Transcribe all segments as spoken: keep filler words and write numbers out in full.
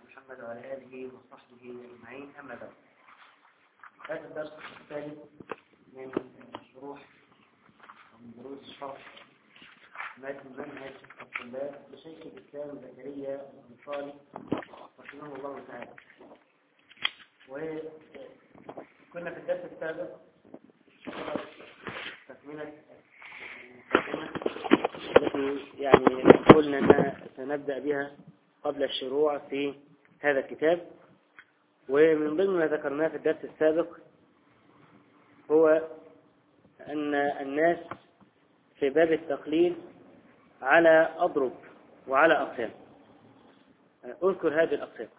محمد وعلى آله وصحبه أجمعين. أما بعد، هذا الدرس الثالث من شروح ومن دروس شرح متن منهج الطلاب لشيخ الإسلام زكريا الأنصاري رحمه الله تعالى. وكنا في الدرس السابق تكملة المقدمة التي يعني قلنا أننا سنبدأ بها قبل الشروع في هذا الكتاب. ومن ضمن ما ذكرناه في الدرس السابق هو أن الناس في باب التقليد على أضرب وعلى أقسام. أذكر هذه الأقسام.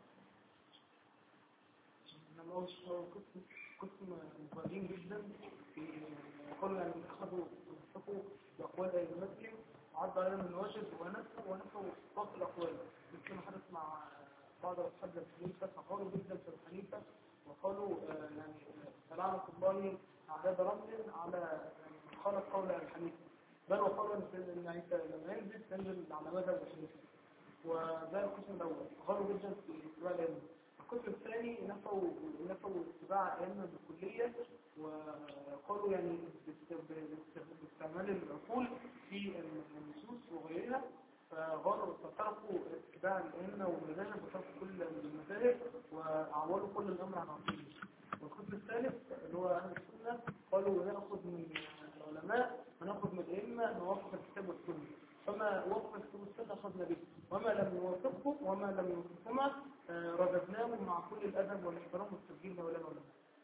قسم مقدم جدا في قلنا أن أخذوا وثقوا بأقوال المسلم وعد عليهم الواجب ونفوا ونفوا باقي الأقوال، مثل ما حدث مع بعض أصحاب المسلمين فقالوا جدا في الحنيفة وقالوا يعني لعنة الله أعداد رمل على خالف قول الحنيفة، بل وقالوا أن عيسى لما ينزل تنزل على مذهب الحنيفة. وده القسم الأول قالوا جدا في اتباع العلم. القسم الثاني نفوا نفوا اتباع العلم بالكلية وقالوا يعني باستعمال العقول في النصوص وغيرها، فغالوا فتركوا اتباع الأئمة والمذاهب وتركوا كل المذاهب وأعولوا كل الأمر عن عقيده. والقسم الثالث اللي هو أهل السنة قالوا نأخذ من العلماء ونأخذ من الأئمة نوافق الكتاب والسنة، فما وافق الكتاب والسنة أخذنا به، وما لم يوافقه وما لم يوافقهما رددناه مع كل الأدب والاحترام والتسجيل لولانا ولنا.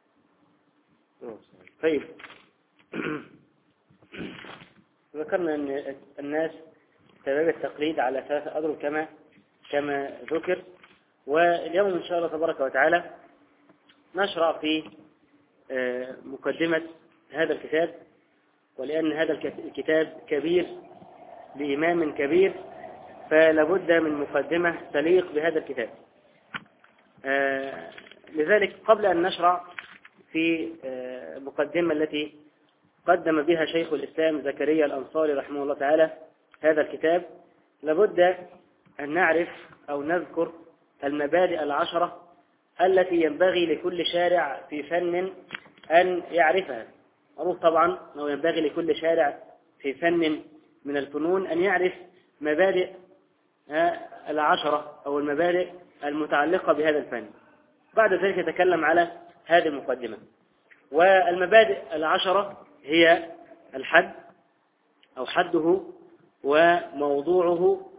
طيب، ذكرنا أن الناس سبب التقليد على ثلاثة أضرب كما كما ذكر. واليوم إن شاء الله تبارك وتعالى نشرع في مقدمة هذا الكتاب، ولأن هذا الكتاب كبير لإمام كبير فلابد من مقدمة تليق بهذا الكتاب. لذلك قبل أن نشرع في مقدمة التي قدم بها شيخ الإسلام زكريا الأنصاري رحمه الله تعالى هذا الكتاب، لابد أن نعرف أو نذكر المبادئ العشرة التي ينبغي لكل شارع في فن أن يعرفها. معروف طبعا أنه ينبغي لكل شارع في فن من الفنون أن يعرف مبادئ العشرة أو المبادئ المتعلقة بهذا الفن. بعد ذلك يتكلم على هذه المقدمة. والمبادئ العشرة هي الحد أو حده وموضوعه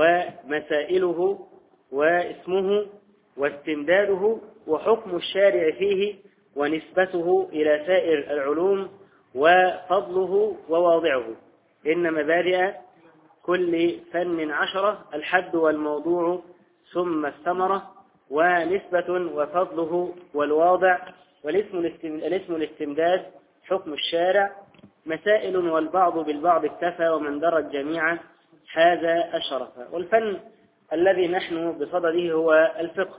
ومسائله واسمه واستمداده وحكم الشارع فيه ونسبته إلى سائر العلوم وفضله وواضعه. إن مبادئ كل فن عشرة: الحد والموضوع ثم الثمرة ونسبة وفضله والواضع والاسم الاسم الاستمداد حكم الشارع مسائل والبعض بالبعض اكتفى ومن درى الجميع هذا الشرف. والفن الذي نحن بصدده هو الفقه،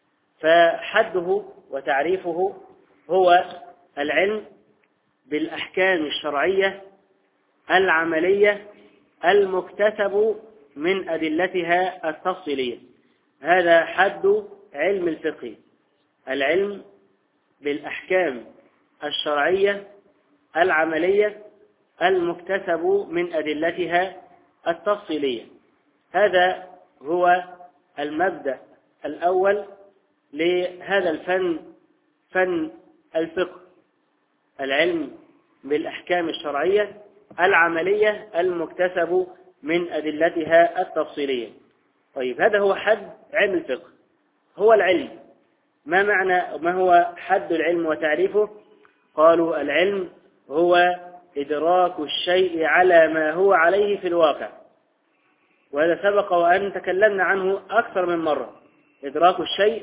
فحده وتعريفه هو العلم بالأحكام الشرعية العملية المكتسب من أدلتها التفصيلية. هذا حد علم الفقه: العلم بالأحكام الشرعية العملية المكتسب من أدلتها التفصيلية. هذا هو المبدأ الأول لهذا الفن، فن الفقه: العلم بالأحكام الشرعية العملية المكتسب من أدلتها التفصيلية. طيب، هذا هو حد علم الفقه، هو العلم. ما معنى ما هو حد العلم وتعريفه؟ قالوا: العلم هو إدراك الشيء على ما هو عليه في الواقع. وهذا سبق وأن تكلمنا عنه أكثر من مرة. إدراك الشيء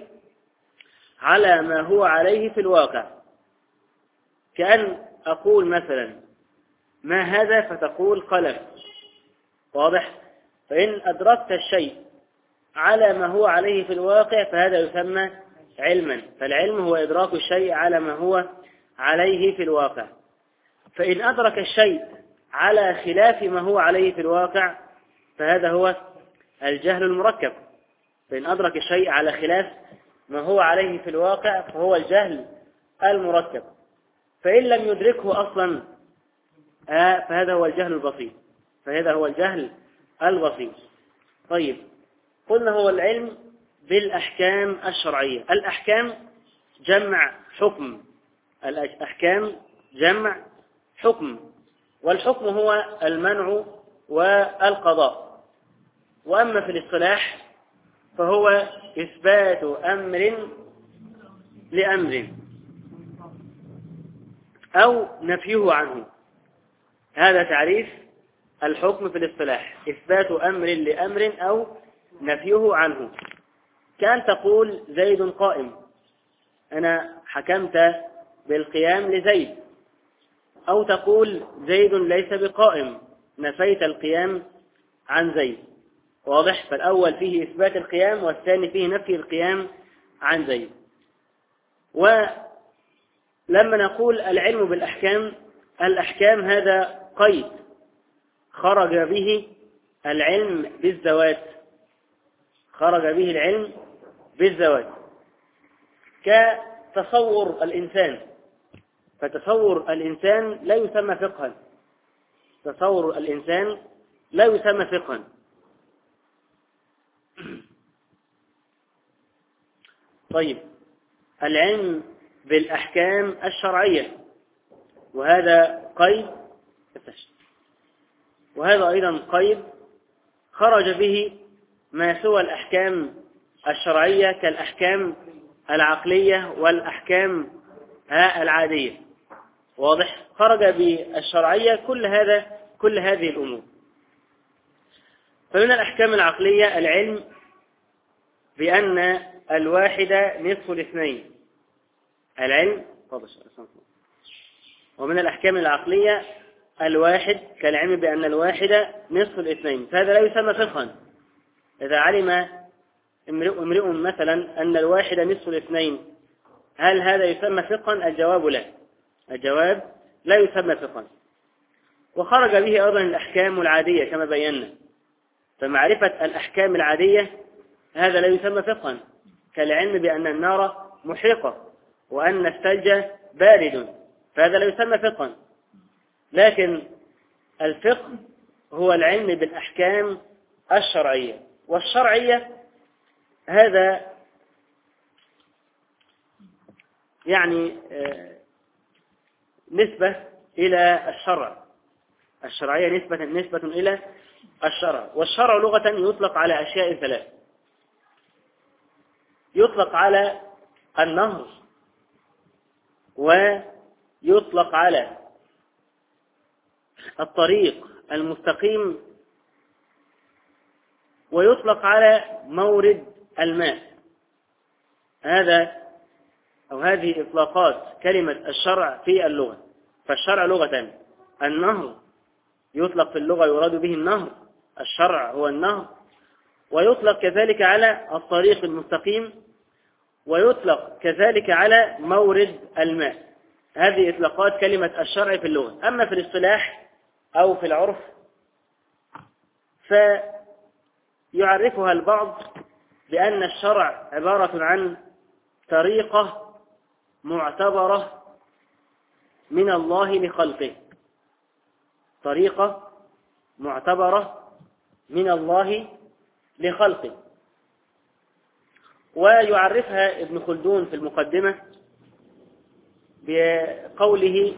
على ما هو عليه في الواقع، كأن أقول مثلا: ما هذا؟ فتقول: قلم. واضح؟ فإن أدركت الشيء على ما هو عليه في الواقع فهذا يسمى علما. فالعلم هو إدراك الشيء على ما هو عليه في الواقع. فإن أدرك الشيء على خلاف ما هو عليه في الواقع فهذا هو الجهل المركب. فإن أدرك الشيء على خلاف ما هو عليه في الواقع فهو الجهل المركب. فإن لم يدركه أصلا آه فهذا هو الجهل البسيط فهذا هو الجهل البسيط. طيب، قلنا هو العلم بالأحكام الشرعية. الأحكام جمع حكم، الأحكام جمع حكم، والحكم هو المنع والقضاء. وأما في الاصطلاح فهو إثبات أمر لأمر أو نفيه عنه. هذا تعريف الحكم في الاصطلاح، إثبات أمر لأمر أو نفيه عنه. كان تقول زيد قائم، أنا حكمت بالقيام لزيد، أو تقول زيد ليس بقائم، نفيت القيام عن زيد. واضح؟ فالأول فيه إثبات القيام والثاني فيه نفي القيام عن زيد. ولما نقول العلم بالأحكام، الأحكام هذا قيد خرج به العلم بالذوات، خرج به العلم بالذوات كتصور الإنسان. فتصور الإنسان لا يسمى فقها، تصور الإنسان لا يسمى فقها. طيب، العلم بالأحكام الشرعية، وهذا قيد، وهذا أيضا قيد خرج به ما سوى الأحكام الشرعية كالأحكام العقلية والأحكام العادية. واضح؟ خرج بالشرعية كل هذا كل هذه الأمور. فمن الأحكام العقلية العلم بأن الواحد نصف الاثنين، العلم. ومن الأحكام العقلية الواحد كالعلم بأن الواحد نصف الاثنين، فهذا لا يسمى فقها. إذا علم امرئ مثلا أن الواحد نصف الاثنين، هل هذا يسمى فقها؟ الجواب لا، الجواب لا يسمى فقها. وخرج به أيضا الأحكام العادية كما بينا، فمعرفة الأحكام العادية هذا لا يسمى فقها، كالعلم بأن النار محرقة وأن الثلج بارد، فهذا لا يسمى فقها. لكن الفقه هو العلم بالأحكام الشرعية، والشرعية هذا يعني نسبة إلى الشرع، الشرعية نسبة نسبة إلى الشرع. والشرع لغة يطلق على أشياء ثلاث، يطلق على النهر، ويطلق على الطريق المستقيم، ويطلق على مورد الماء. هذا أو هذه إطلاقات كلمة الشرع في اللغة. فالشرع لغة النهر، يطلق في اللغة يراد به النهر، الشرع هو النهر. ويطلق كذلك على الطريق المستقيم، ويطلق كذلك على مورد الماء. هذه إطلاقات كلمة الشرع في اللغة. أما في الاصطلاح أو في العرف فيعرفها البعض بأن الشرع عبارة عن طريقة معتبرة من الله لخلقه، طريقة معتبرة من الله لخلقه. ويعرفها ابن خلدون في المقدمة بقوله،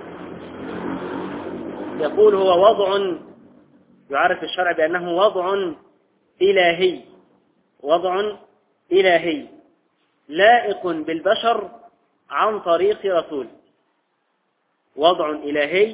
يقول هو وضع، يعرف الشرع بأنه وضع إلهي، وضع إلهي لائق بالبشر عن طريق رسول. وضع إلهي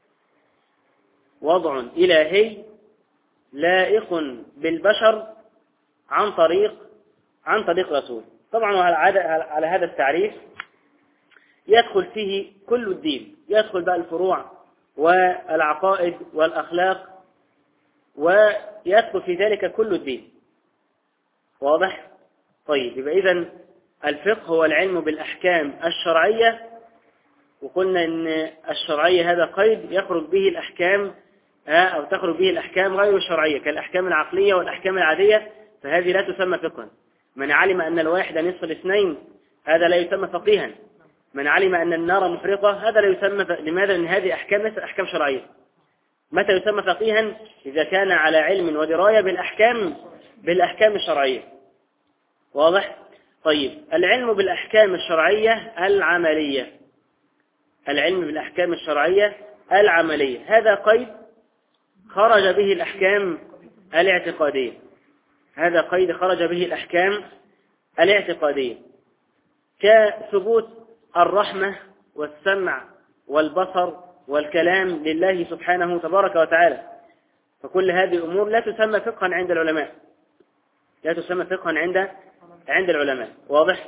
وضع إلهي لائق بالبشر عن طريق عن طريق رسول. طبعا على هذا التعريف يدخل فيه كل الدين، يدخل بقى الفروع والعقائد والأخلاق، ويدخل في ذلك كل الدين. واضح؟ طيب، يبقى إذن الفقه هو العلم بالأحكام الشرعية، وقلنا إن الشرعية هذا قيد يخرج به الأحكام أو تخرج به الأحكام غير الشرعية كالأحكام العقلية والأحكام العادية فهذه لا تسمى فقها. من علم أن الواحد نصف الاثنين هذا لا يسمى فقيها. من علم أن النار محرقة هذا لا يسمى ف... لماذا؟ لأن هذه أحكام ليست أحكام شرعية. متى يسمى فقيها؟ إذا كان على علم ودراية بالأحكام بالأحكام الشرعية. واضح؟ طيب، العلم بالأحكام الشرعية العملية. العلم بالأحكام الشرعية العملية هذا قيد خرج به الأحكام الاعتقادية. هذا قيد خرج به الأحكام الاعتقادية، كثبوت الرحمة والسمع والبصر والكلام لله سبحانه تبارك وتعالى. فكل هذه أمور لا تسمى فقها عند العلماء، لا تسمى فقها عند عند العلماء. واضح؟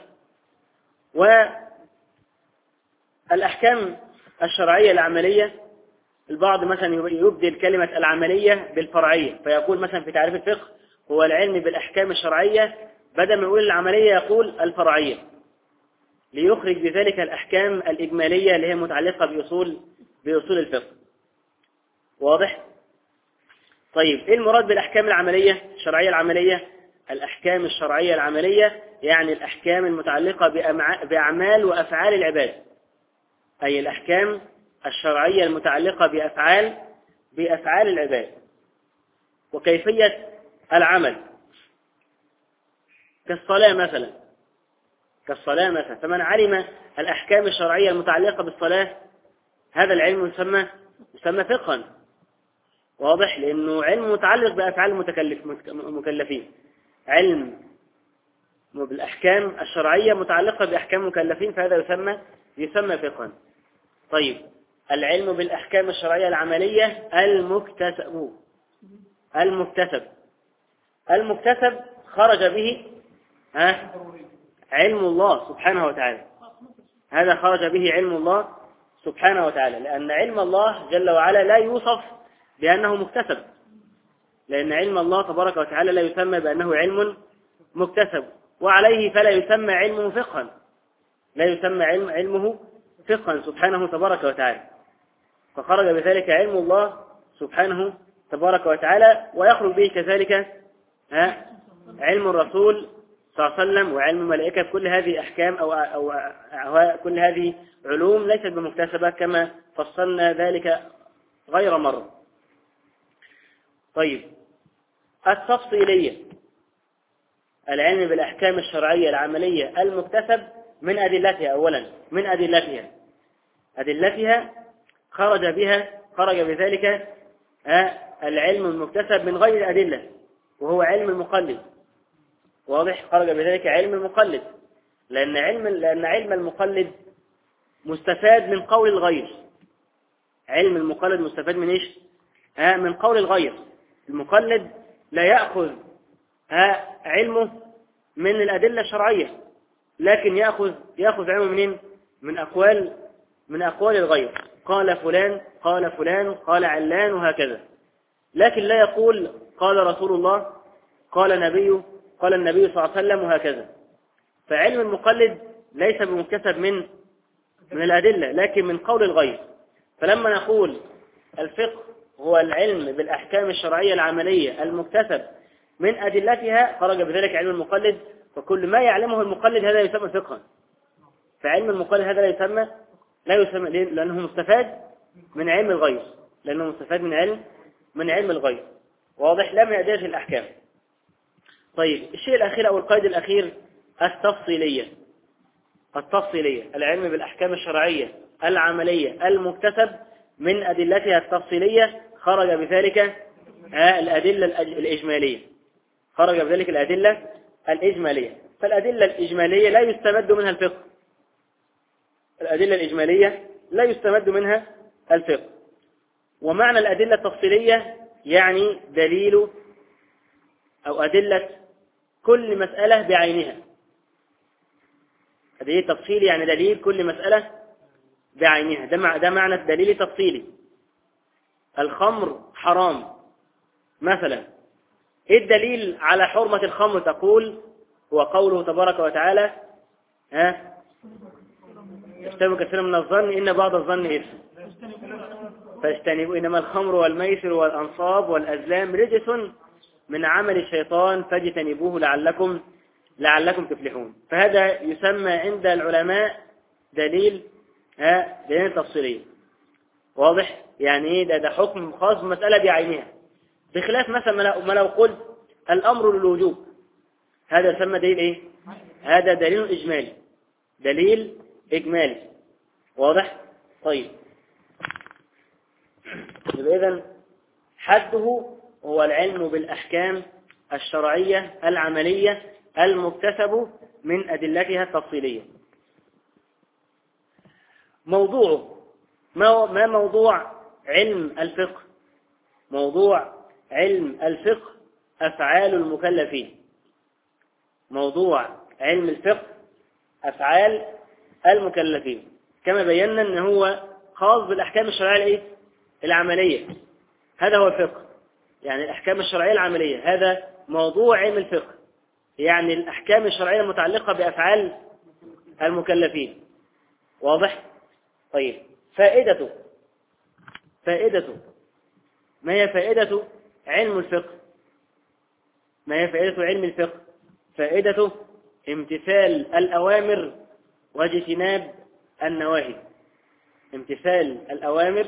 والأحكام الشرعية العملية، البعض مثلا يبدل كلمة العملية بالفرعية، فيقول مثلا في تعريف الفقه هو العلم بالأحكام الشرعية، بدل ما يقول العملية يقول الفرعية، ليخرج بذلك الأحكام الإجمالية اللي هي متعلقة بأصول بأصول الفقه. واضح؟ طيب، إيه المراد بالأحكام العملية الشرعية العملية؟ الأحكام الشرعية العملية يعني الأحكام المتعلقة بأعمال وأفعال العباد، أي الأحكام الشرعية المتعلقة بأفعال بأفعال العباد وكيفية العمل، كالصلاة مثلا كالصلاة مثلا فمن علم الأحكام الشرعية المتعلقة بالصلاة هذا العلم يسمى يسمى فقها. واضح؟ لأنه علم متعلق بأفعال المتكلف المكلفين، علم بالأحكام الشرعية متعلقة بأحكام المكلفين، فهذا يسمى يسمى فقها. طيب، العلم بالأحكام الشرعية العملية المكتسب المكتسب المكتسب خرج به ها علم الله سبحانه وتعالى. هذا خرج به علم الله سبحانه وتعالى، لأن علم الله جل وعلا لا يوصف بأنه مكتسب، لأن علم الله تبارك وتعالى لا يسمى بأنه علم مكتسب، وعليه فلا يسمى علمه فقها، لا يسمى علم علمه فقها سبحانه تبارك وتعالى. فخرج بذلك علم الله سبحانه تبارك وتعالى، ويخرج به كذلك ها علم الرسول صلى الله عليه وسلم وعلم الملائكة. كل هذه أحكام أو, أو, أو كل هذه علوم ليست بمكتسبة كما فصلنا ذلك غير مرة. طيب، التفصيلية، العلم بالأحكام الشرعية العملية المكتسب من أدلتها. أولا من أدلتها أدلتها خرج بها خرج بذلك العلم المكتسب من غير أدلة، وهو علم المقلد. واضح؟ خرج بذلك علم المقلد، لأن علم لأن علم المقلد مستفاد من قول الغير. علم المقلد مستفاد من إيش؟ ها من قول الغير. المقلد لا يأخذ ها علمه من الأدلة الشرعية، لكن يأخذ يأخذ علمه منين؟ من أقوال من أقوال الغير. قال فلان قال فلان قال علان وهكذا، لكن لا يقول قال رسول الله قال نبي قال النبي صلى الله عليه وسلم وهكذا. فعلم المقلد ليس بمكتسب من من الأدلة، لكن من قول الغير. فلما نقول الفقه هو العلم بالأحكام الشرعية العملية المكتسب من أدلتها، خرج بذلك علم المقلد، فكل ما يعلمه المقلد هذا يسمى فقها. فعلم المقلد هذا لا يسمى لا يسمى لأنه مستفاد من علم الغير، لأنه مستفاد من علم من علم الغير. واضح؟ لم يأديش الأحكام. طيب، الشيء الأخير أو القيد الأخير التفصيلية. التفصيلية العلم بالأحكام الشرعية العملية المكتسب من أدلتها التفصيلية، خرج بذلك الأدلة الإجمالية خرج بذلك الأدلة الإجمالية. فالأدلة الإجمالية لا يستمد منها الفقه. الأدلة الإجمالية لا يستمد منها الفقه. ومعنى الأدلة التفصيلية يعني دليل أو أدلة كل مسألة بعينها. دليل تفصيلي يعني دليل كل مسألة بعينها. ده ده معنى الدليل التفصيلي. الخمر حرام مثلا، إيه الدليل على حرمة الخمر؟ تقول هو قوله تبارك وتعالى ها اجتنبوا كثيرا من الظن إن بعض الظن إثم فاجتنبوا إنما الخمر والميسر والأنصاب والأزلام رجس من عمل الشيطان فاجتنبوه لعلكم لعلكم تفلحون. فهذا يسمى عند العلماء دليل ها دليل تفصيلي. واضح؟ يعني ايه ده؟ ده حكم خاص بمسألة بعينها، بخلاف مثلا ما لو قلت الأمر للوجوب، هذا يسمى دليل ايه؟ هذا دليل إجمالي، دليل إجمالي. واضح؟ طيب، إذن حده هو العلم بالأحكام الشرعية العملية المكتسب من أدلتها التفصيلية. موضوعه ما موضوع علم الفقه؟ موضوع علم الفقه أفعال المكلفين. موضوع علم الفقه أفعال المكلفين، كما بينا أنه هو خاص بالأحكام الشرعية العملية، هذا هو الفقه، يعني الأحكام الشرعية العملية، هذا موضوع علم الفقه، يعني الأحكام الشرعية المتعلقة بأفعال المكلفين. واضح؟ طيب، فائدته فائدته ما هي فائدة علم الفقه؟ ما هي فائدة علم الفقه؟ فائدته امتثال الأوامر واجتناب النواهي. امتثال الأوامر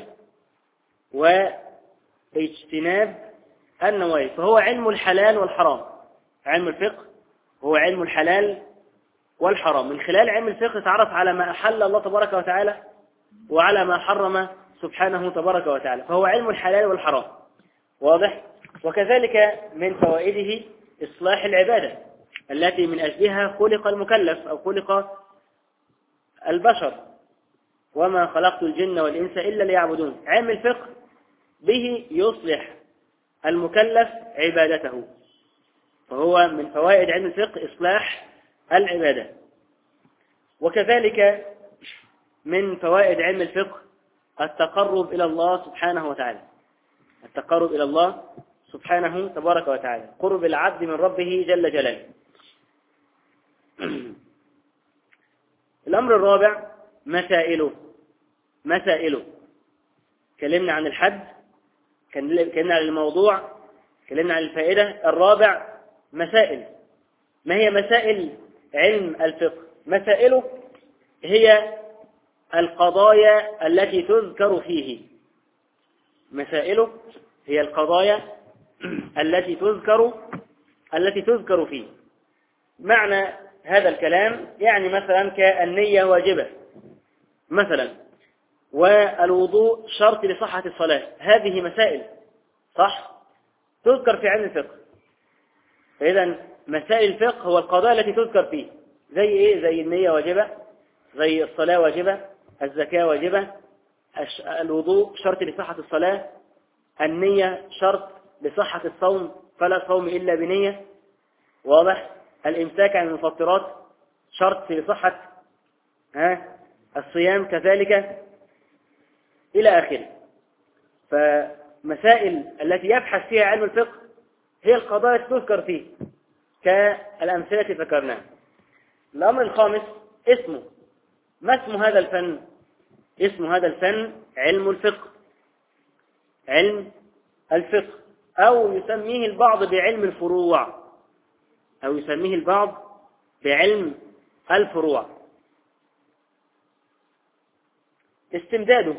واجتناب النواهي، فهو علم الحلال والحرام. علم الفقه هو علم الحلال والحرام. من خلال علم الفقه تعرف على ما أحل الله تبارك وتعالى وعلى ما حرم سبحانه تبارك وتعالى، فهو علم الحلال والحرام. واضح؟ وكذلك من فوائده إصلاح العبادة التي من أجلها خلق المكلف أو خلق البشر، وما خلقت الجن والإنس إلا ليعبدون. علم الفقه به يصلح المكلف عبادته، فهو من فوائد علم الفقه إصلاح العبادة. وكذلك من فوائد علم الفقه التقرب إلى الله سبحانه وتعالى، التقرب إلى الله سبحانه تبارك وتعالى، قرب العبد من ربه جل جلاله. الأمر الرابع مسائله مسائله كلمنا عن الحد، كلمنا عن الموضوع، كلمنا عن الفائدة. الرابع مسائل. ما هي مسائل علم الفقه؟ مسائله هي القضايا التي تذكر فيه. مسائله هي القضايا التي تذكر التي تذكر فيه. معنى هذا الكلام يعني مثلا كالنية واجبة مثلا، والوضوء شرط لصحة الصلاة، هذه مسائل صح تذكر في علم الفقه. فإذا مسائل الفقه هو القضايا التي تذكر فيه، زي إيه؟ زي النية واجبة، زي الصلاة واجبة، الزكاة واجبة، الوضوء شرط لصحة الصلاة، النية شرط لصحة الصوم فلا صوم إلا بنية. واضح؟ الإمساك عن المفطرات شرط لصحة ها الصيام كذلك إلى آخره. فمسائل التي يبحث فيها علم الفقه هي القضايا التي تذكر فيه كالأمثلة ذكرناها. الأمر الخامس اسمه. ما اسم هذا الفن؟ اسم هذا الفن علم الفقه، علم الفقه، أو يسميه البعض بعلم الفروع، أو يسميه البعض بعلم الفروع. استمداده،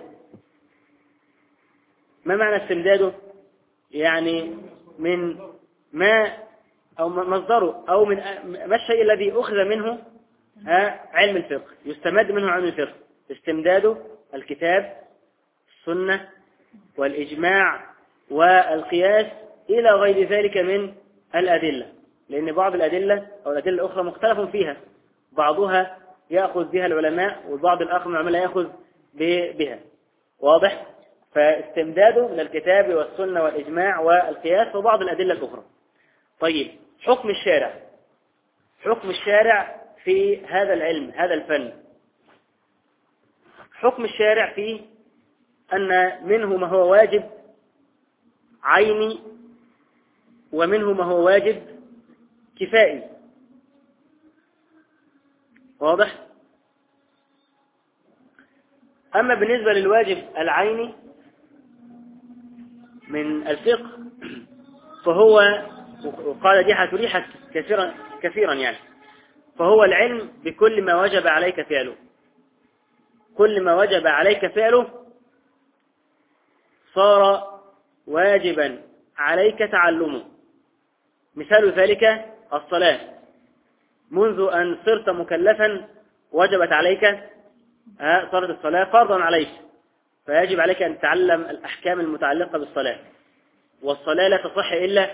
ما معنى استمداده؟ يعني من ما أو مصدره، أو من ما الشيء الذي أخذ منه علم الفقه، يستمد منه علم الفقه. استمداده الكتاب، السنة، والإجماع، والقياس، إلى غير ذلك من الأدلة، لأن بعض الأدلة أو الأدلة الأخرى مختلف فيها، بعضها يأخذ بها العلماء وبعض الآخر من العلماء لا يأخذ بها. واضح؟ فاستمداده من الكتاب والسنة والإجماع والقياس وبعض الأدلة الأخرى. طيب، حكم الشارع. حكم الشارع في هذا العلم، هذا الفن. حكم الشارع فيه أن منه ما هو واجب عيني، ومنه ما هو واجب كفائي. واضح؟ أما بالنسبة للواجب العيني من الفقه فهو والقاعدة دي هتريحك كثيرا كثيرا يعني. فهو العلم بكل ما وجب عليك فعله، كل ما وجب عليك فعله صار واجبا عليك تعلمه. مثال ذلك الصلاة، منذ أن صرت مكلفا وجبت عليك، صارت الصلاة فرضا عليك، فيجب عليك أن تتعلم الأحكام المتعلقة بالصلاة. والصلاة لا تصح إلا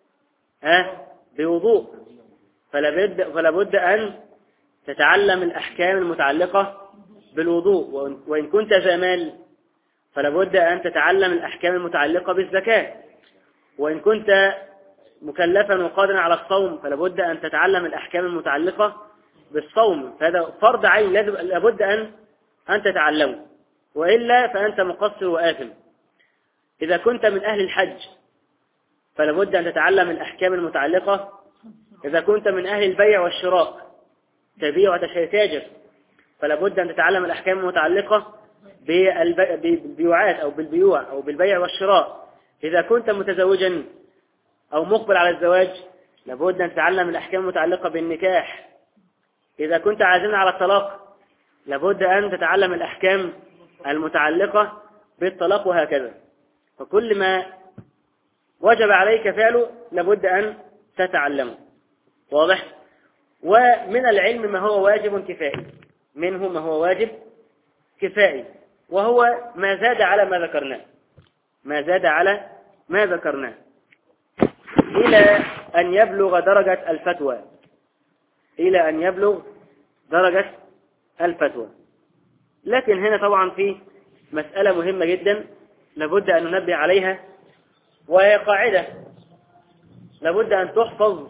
بوضوء، فلا فلا بد أن تتعلم الأحكام المتعلقة بالوضوء. وإن كنت ذا مال فلا بد أن تتعلم الأحكام المتعلقة بالزكاة. وإن كنت مكلفا وقادرا على الصوم فلا بد أن تتعلم الأحكام المتعلقة بالصوم. فهذا فرض عين لابد أن أن تتعلمه، وإلا فأنت مقصر وآثم. إذا كنت من أهل الحج فلا بد أن تتعلم الأحكام المتعلقة. إذا كنت من أهل البيع والشراء، تبيع وتتاجر، فلا بد أن تتعلم الأحكام المتعلقة بالبيوعات أو بالبيوع أو بالبيع والشراء. إذا كنت متزوجا أو مقبل على الزواج لابد أن تتعلم الأحكام المتعلقة بالنكاح. إذا كنت عازما على الطلاق لابد أن تتعلم الأحكام المتعلقة بالطلاق، وهكذا. فكل ما وجب عليك فعله لابد أن تتعلمه. واضح؟ ومن العلم ما هو واجب كفائي، منه ما هو واجب كفائي، وهو ما زاد على ما ذكرناه، ما زاد على ما ذكرناه إلى أن يبلغ درجة الفتوى، إلى أن يبلغ درجة الفتوى. لكن هنا طبعا في مسألة مهمة جدا لابد أن ننبه عليها، وهي قاعدة لابد أن تحفظ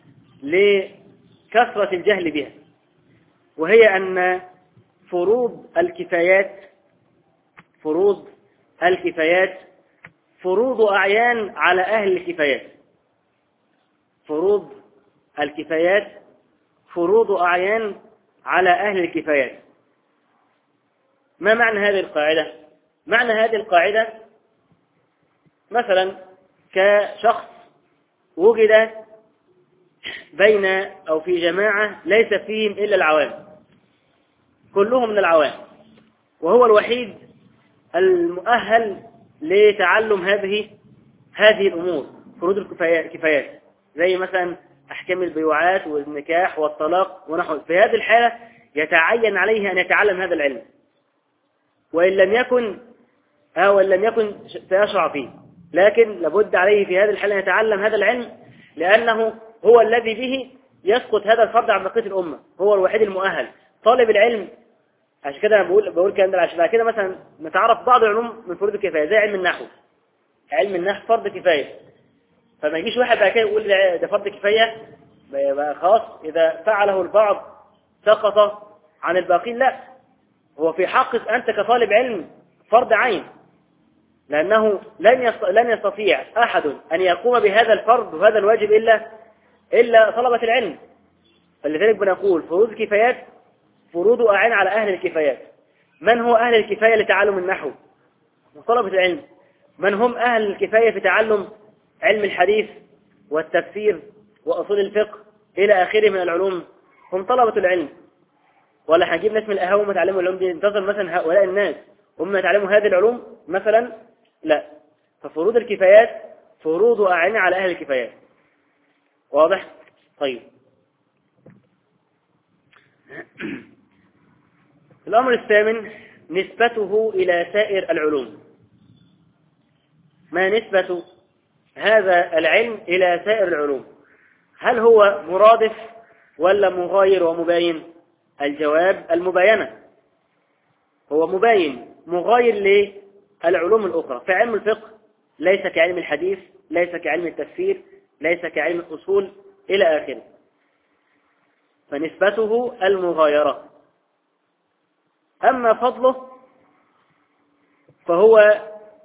لكثرة الجهل بها، وهي أن فروض الكفايات فروض الكفايات فروض أعيان على أهل الكفايات. فروض الكفايات فروض أعيان على أهل الكفايات. ما معنى هذه القاعدة؟ معنى هذه القاعدة مثلا كشخص وجد بين أو في جماعة ليس فيهم إلا العوام، كلهم من العوام، وهو الوحيد المؤهل لتعلم هذه هذه الأمور، فروض الكفايات، زي مثلا أحكام البيوعات والنكاح والطلاق ونحو. في هذه الحالة يتعين عليه أن يتعلم هذا العلم، وإن لم يكن أو إن لم يكن سيشرع فيه، لكن لابد عليه في هذه الحالة أن يتعلم هذا العلم، لأنه هو الذي به يسقط هذا الفرض عن بقية الأمة، هو الوحيد المؤهل. طالب العلم، عشان كده أنا بقول بقول كلام ده، عشان بعد كده مثلا نتعرف بعض العلوم من فروض الكفاية، زي علم النحو. علم النحو فرض كفاية، فما يجيش واحد بعد كده يقول ده فرض كفاية بقى خلاص إذا فعله البعض سقط عن الباقين. لا، هو في حقك أنت كطالب علم فرض عين، لأنه لن لن يستطيع أحد أن يقوم بهذا الفرض وهذا الواجب إلا إلا طلبة العلم. فلذلك بنقول فروض الكفايات فروض أعين على أهل الكفايات. من هو أهل الكفاية لتعلم النحو؟ طلبة العلم. من هم أهل الكفاية في تعلم علم الحديث والتفسير وأصول الفقه إلى آخره من العلوم؟ هم طلبة العلم. ولا هنجيب ناس من القهاوي ما تعلموا العلوم دي، انتظر مثلا هؤلاء الناس هم يتعلموا هذه العلوم مثلا؟ لا. ففروض الكفايات فروض أعين على أهل الكفايات. واضح؟ طيب. الأمر الثامن نسبته إلى سائر العلوم. ما نسبة هذا العلم إلى سائر العلوم؟ هل هو مرادف ولا مغاير ومباين؟ الجواب المباينة. هو مباين مغاير للعلوم الأخرى. في علم الفقه ليس كعلم الحديث، ليس كعلم التفسير، ليس كعلم الأصول إلى آخره، فنسبته المغايرة. أما فضله فهو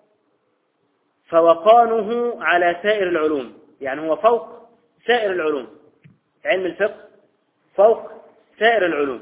فوقانه على سائر العلوم، يعني هو فوق سائر العلوم. علم الفقه فوق سائر العلوم،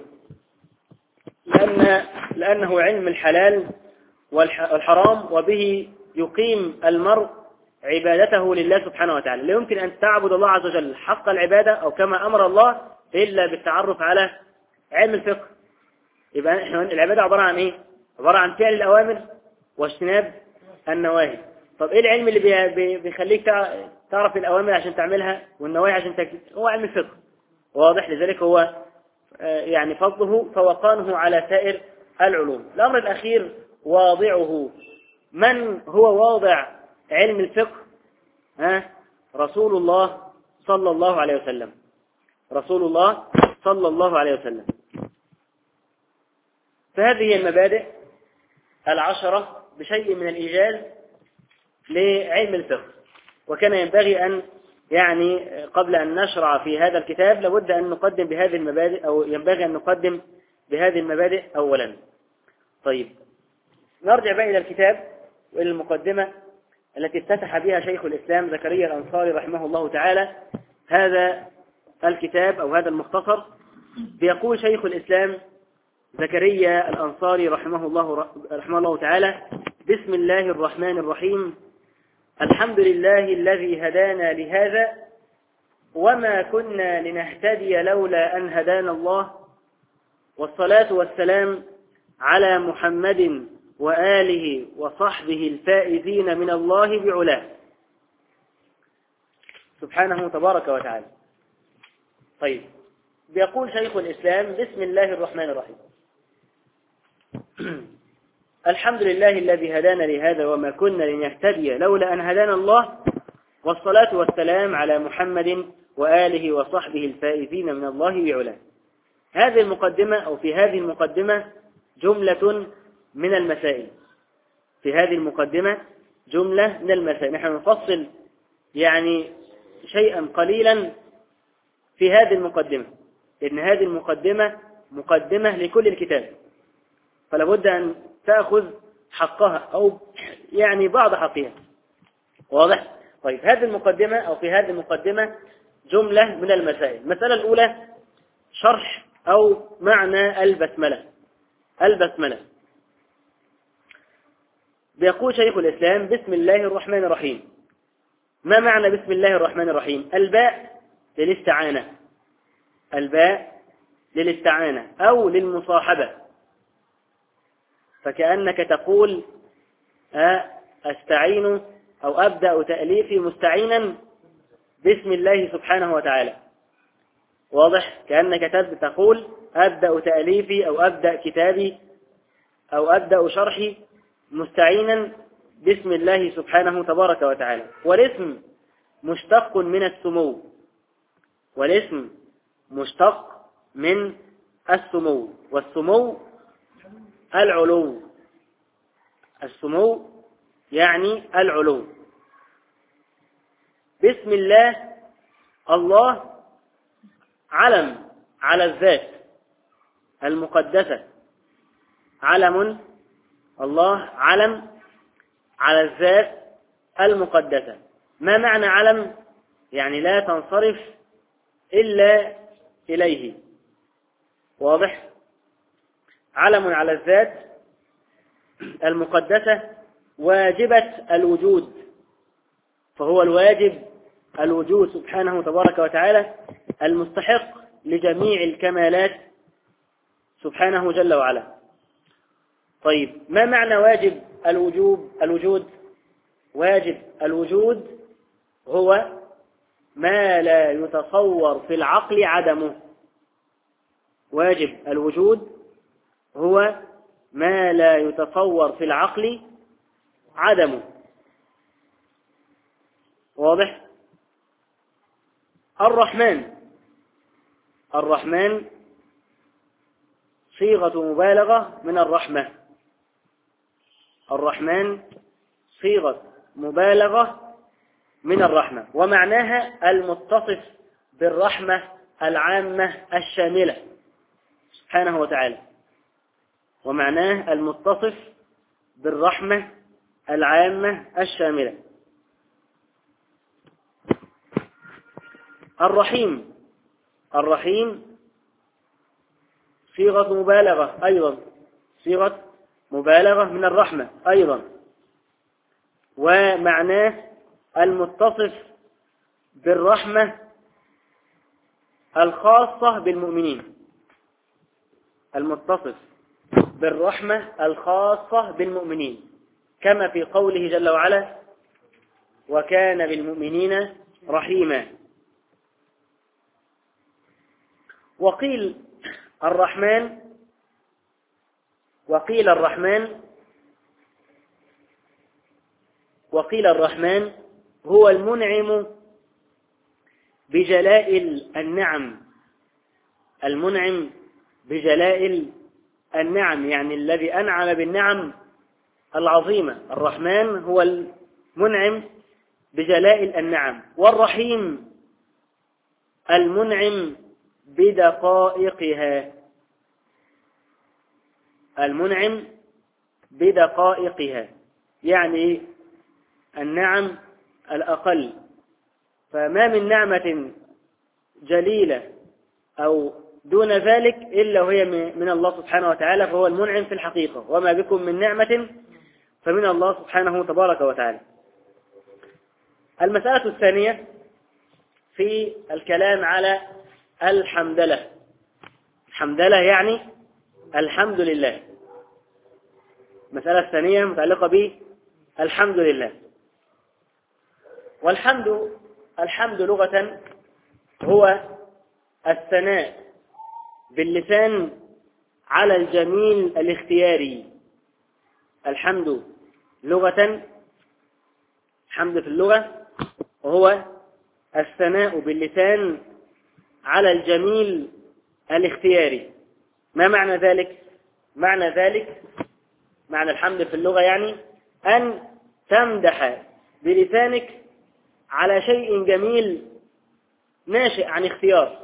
لأن لأنه علم الحلال والحرام، وبه يقيم المرء عبادته لله سبحانه وتعالى. لا يمكن أن تعبد الله عز وجل حق العبادة أو كما أمر الله إلا بالتعرف على علم الفقه. يبقى العبادة عبارة عن إيه؟ عبارة عن فعل الأوامر واجتناب النواهي. طب إيه العلم اللي بيخليك تعرف الأوامر عشان تعملها والنواهي عشان تجتنب؟ هو علم الفقه. واضح؟ لذلك هو يعني فضله فوقانه على سائر العلوم. الأمر الأخير واضعه. من هو واضع علم الفقه؟ ها؟ رسول الله صلى الله عليه وسلم. رسول الله صلى الله عليه وسلم. فهذه المبادئ العشرة بشيء من الإيجاز لعلم الفقه. وكان ينبغي أن يعني قبل أن نشرع في هذا الكتاب لابد أن نقدم بهذه المبادئ أو ينبغي أن نقدم بهذه المبادئ أولا. طيب نرجع بقى إلى الكتاب وإلى المقدمة التي افتتح بها شيخ الإسلام زكريا الأنصاري رحمه الله تعالى هذا الكتاب أو هذا المختصر. بيقول شيخ الإسلام زكريا الأنصاري رحمه الله رحمه الله تعالى: بسم الله الرحمن الرحيم. الحمد لله الذي هدانا لهذا وما كنا لنهتدي لولا أن هدانا الله، والصلاة والسلام على محمد وآله وصحبه الفائزين من الله بعلاه سبحانه تبارك وتعالى. طيب بيقول شيخ الإسلام: بسم الله الرحمن الرحيم. الحمد لله الذي هدانا لهذا وما كنا لنهتدي لولا أن هدانا الله، والصلاة والسلام على محمد وآله وصحبه الفائزين من الله بعلاه. هذه المقدمة أو في هذه المقدمة جملة من المسائل. في هذه المقدمة جملة من المسائل. نحن نفصل يعني شيئا قليلا في هذه المقدمة، لأن هذه المقدمة مقدمة لكل الكتاب، فلا بد أن تأخذ حقها أو يعني بعض حقها. واضح؟ طيب هذه المقدمة أو في هذه المقدمة جملة من المسائل. المسألة الأولى شرح أو معنى البسملة. البسملة بيقول شيخ الإسلام: بسم الله الرحمن الرحيم. ما معنى بسم الله الرحمن الرحيم؟ الباء للاستعانة. الباء للاستعانة أو للمصاحبة، فكأنك تقول أستعين أو أبدأ تأليفي مستعينا بسم الله سبحانه وتعالى. واضح؟ كأنك تقول أبدأ تأليفي أو أبدأ كتابي أو أبدأ شرحي مستعينا بسم الله سبحانه تبارك وتعالى. والاسم مشتق من السمو. والاسم مشتق من السمو، والسمو العلو. السمو يعني العلو. بسم الله، الله علم على الذات المقدسة. علم الله علم على الذات المقدسة. ما معنى علم؟ يعني لا تنصرف إلا إليه. واضح؟ علم على الذات المقدسة واجبة الوجود، فهو الواجب الوجود سبحانه تبارك وتعالى المستحق لجميع الكمالات سبحانه جل وعلا. طيب ما معنى واجب الوجوب الوجود؟ واجب الوجود هو ما لا يتصور في العقل عدمه. واجب الوجود هو ما لا يتصور في العقل عدمه. واضح؟ الرحمن، الرحمن صيغة مبالغة من الرحمة. الرحمن صيغة مبالغة من الرحمة، ومعناها المتصف بالرحمة العامة الشاملة سبحانه وتعالى. ومعناه المتصف بالرحمة العامة الشاملة. الرحيم، الرحيم صيغة مبالغة أيضا، صيغة مبالغة من الرحمة أيضا، ومعناه المتصف بالرحمة الخاصة بالمؤمنين، المتصف بالرحمة الخاصة بالمؤمنين، كما في قوله جل وعلا: وكان بالمؤمنين رحيما. وقيل الرحمن وقيل الرحمن وقيل الرحمن هو المنعم بجلائل النعم، المنعم بجلائل النعم، يعني الذي أنعم بالنعم العظيمة. الرحمن هو المنعم بجلائل النعم، والرحيم المنعم بدقائقها، المنعم بدقائقها، يعني النعم الأقل. فما من نعمة جليلة أو دون ذلك إلا وهي من الله سبحانه وتعالى، فهو المنعم في الحقيقة، وما بكم من نعمة فمن الله سبحانه تبارك وتعالى. المسألة الثانية في الكلام على الحمدلله. الحمدلله يعني الحمد لله. المسألة الثانية متعلقة بالحمد لله. والحمد الحمد لغة هو الثناء باللسان على الجميل الاختياري. الحمد لغة، الحمد في اللغة وهو الثناء باللسان على الجميل الاختياري. ما معنى ذلك؟ معنى ذلك معنى الحمد في اللغة يعني أن تمدح بلسانك على شيء جميل ناشئ عن اختيار.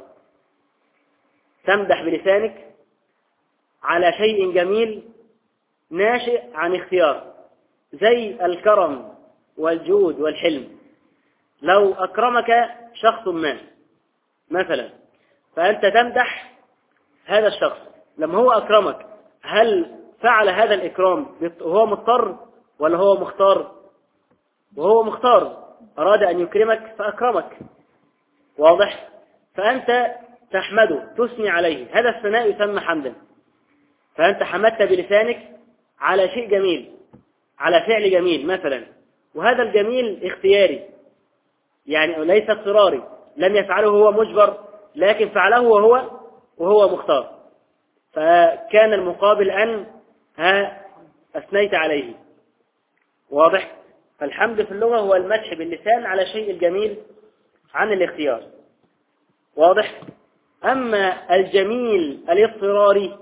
تمدح بلسانك على شيء جميل ناشئ عن اختيار، زي الكرم والجود والحلم. لو أكرمك شخص ما مثلا، فأنت تمدح هذا الشخص لما هو أكرمك، هل فعل هذا الإكرام وهو مضطر ولا هو مختار؟ وهو مختار، أراد أن يكرمك فأكرمك، واضح؟ فأنت تحمده، تثني عليه، هذا الثناء يسمى حمدا. فأنت حمدت بلسانك على شيء جميل، على فعل جميل مثلا، وهذا الجميل اختياري، يعني ليس اضطراري، لم يفعله هو مجبر، لكن فعله وهو وهو مختار، فكان المقابل أن ها أثنيت عليه، واضح؟ فالحمد في اللغة هو المدح باللسان على شيء الجميل عن الاختيار، واضح؟ أما الجميل الاضطراري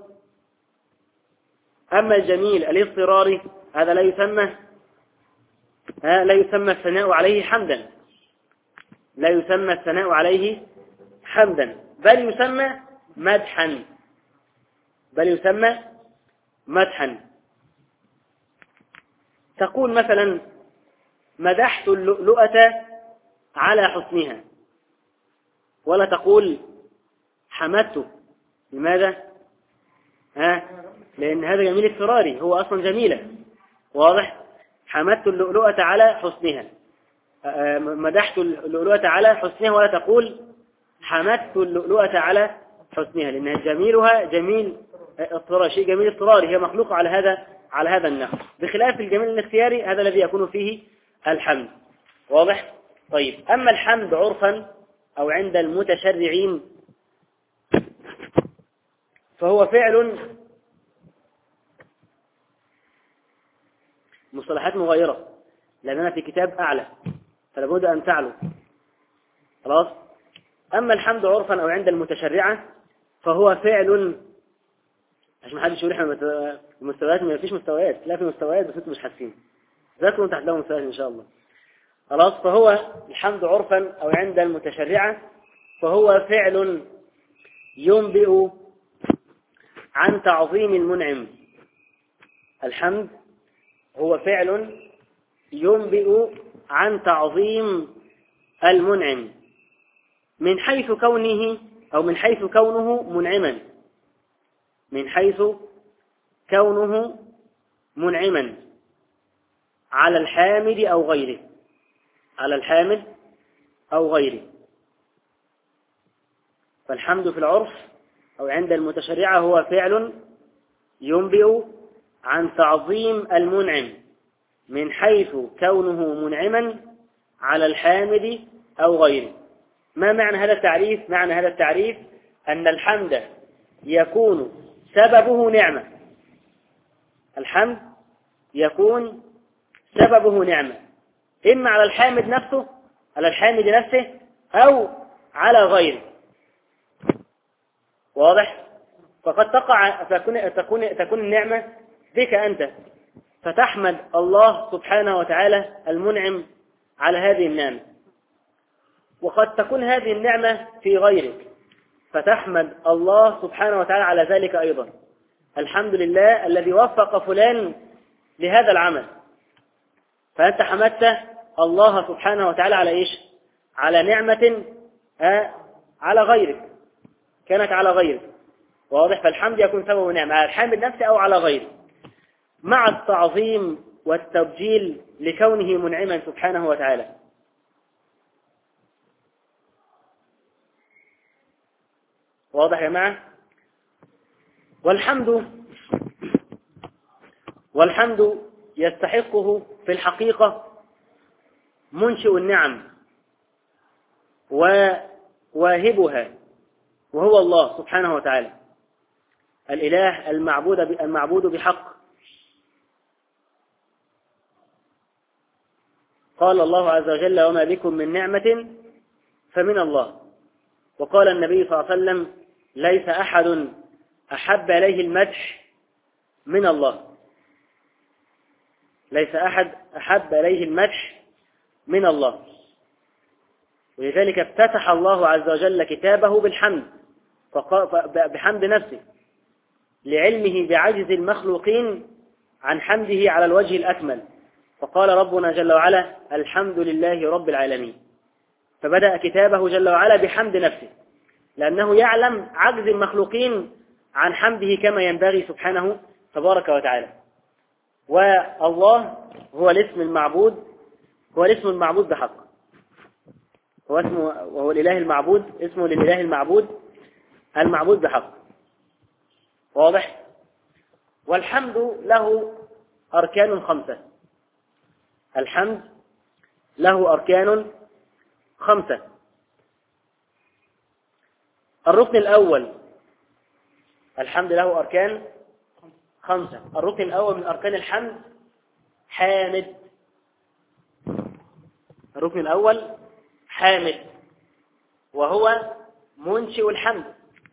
أما الجميل الاضطراري هذا لا يسمى ها لا يسمى الثناء عليه حمدا، لا يسمى الثناء عليه حمدا، بل يسمى مدحا، بل يسمى مدحا. تقول مثلا: مدحت اللؤلؤة على حسنها، ولا تقول حمدته. لماذا؟ ها؟ لأن هذا جميل اضطراري، هو أصلا جميلة، واضح؟ حمدت اللؤلؤة على حسنها، مدحت اللؤلؤة على حسنها، ولا تقول حمدت اللؤلؤة على حسنها، لأنها جميلها جميل اضطراري، شيء جميل اضطراري، هي مخلوقة على هذا على هذا النحو، بخلاف الجميل الاختياري هذا الذي يكون فيه الحمد، واضح؟ طيب، أما الحمد عرفا أو عند المتشرعين فهو فعل، مصطلحات مغايرة لأننا في كتاب أعلى فلابد أن تعلو، خلاص؟ أما الحمد عرفا أو عند المتشرعة فهو فعل، عشان ما حدش يقول احنا المستويات ما فيش مستويات، لا في مستويات بس انتم مش حاسين، ذاكروا انت هتلاقوا مستويات إن شاء الله، خلاص؟ فهو الحمد عرفا أو عند المتشرعة فهو فعل ينبئ عن تعظيم المنعم. الحمد هو فعل ينبئ عن تعظيم المنعم من حيث كونه أو من حيث كونه منعما، من حيث كونه منعما على الحامد أو غيره، على الحامد أو غيره. فالحمد في العرف أو عند المتشرعة هو فعل ينبئ عن تعظيم المنعم من حيث كونه منعما على الحامد أو غيره. ما معنى هذا التعريف؟ معنى هذا التعريف أن الحمد يكون سببه نعمة. الحمد يكون سببه نعمة إما على الحامد نفسه، على الحامد نفسه، أو على غيره. واضح؟ فقد تقع تكون تكون تكون النعمة بك أنت، فتحمد الله سبحانه وتعالى المنعم على هذه النعمة، وقد تكون هذه النعمة في غيرك فتحمد الله سبحانه وتعالى على ذلك أيضا. الحمد لله الذي وفق فلان لهذا العمل، فأنت حمدت الله سبحانه وتعالى على إيش؟ على نعمة آه على غيرك، كانت على غيرك. واضح؟ فالحمد يكون سبب نعمة على الحامد نفسه أو على غيره، مع التعظيم والتبجيل لكونه منعما سبحانه وتعالى. واضح يا جماعة؟ والحمد والحمد يستحقه في الحقيقة منشئ النعم وواهبها، وهو الله سبحانه وتعالى الإله المعبود المعبود بحق. قال الله عز وجل: وما بكم من نعمة فمن الله. وقال النبي صلى الله عليه وسلم: ليس أحد أحب إليه المدح من الله. ليس أحد أحب إليه المدح من الله. ولذلك افتتح الله عز وجل كتابه بالحمد، بحمد نفسه، لعلمه بعجز المخلوقين عن حمده على الوجه الأكمل. فقال ربنا جل وعلا: الحمد لله رب العالمين. فبدأ كتابه جل وعلا بحمد نفسه، لأنه يعلم عجز المخلوقين عن حمده كما ينبغي سبحانه تبارك وتعالى. والله هو الاسم المعبود، هو الاسم المعبود بحق، هو اسمه وهو الإله المعبود، اسمه للإله المعبود المعبود بحق. واضح؟ والحمد له أركان خمسة. الحمد له أركان خمسة. الركن الأول، الحمد له أركان خمسة. الركن الأول من أركان الحمد حامد. الركن الأول حامد، وهو منشئ الحمد.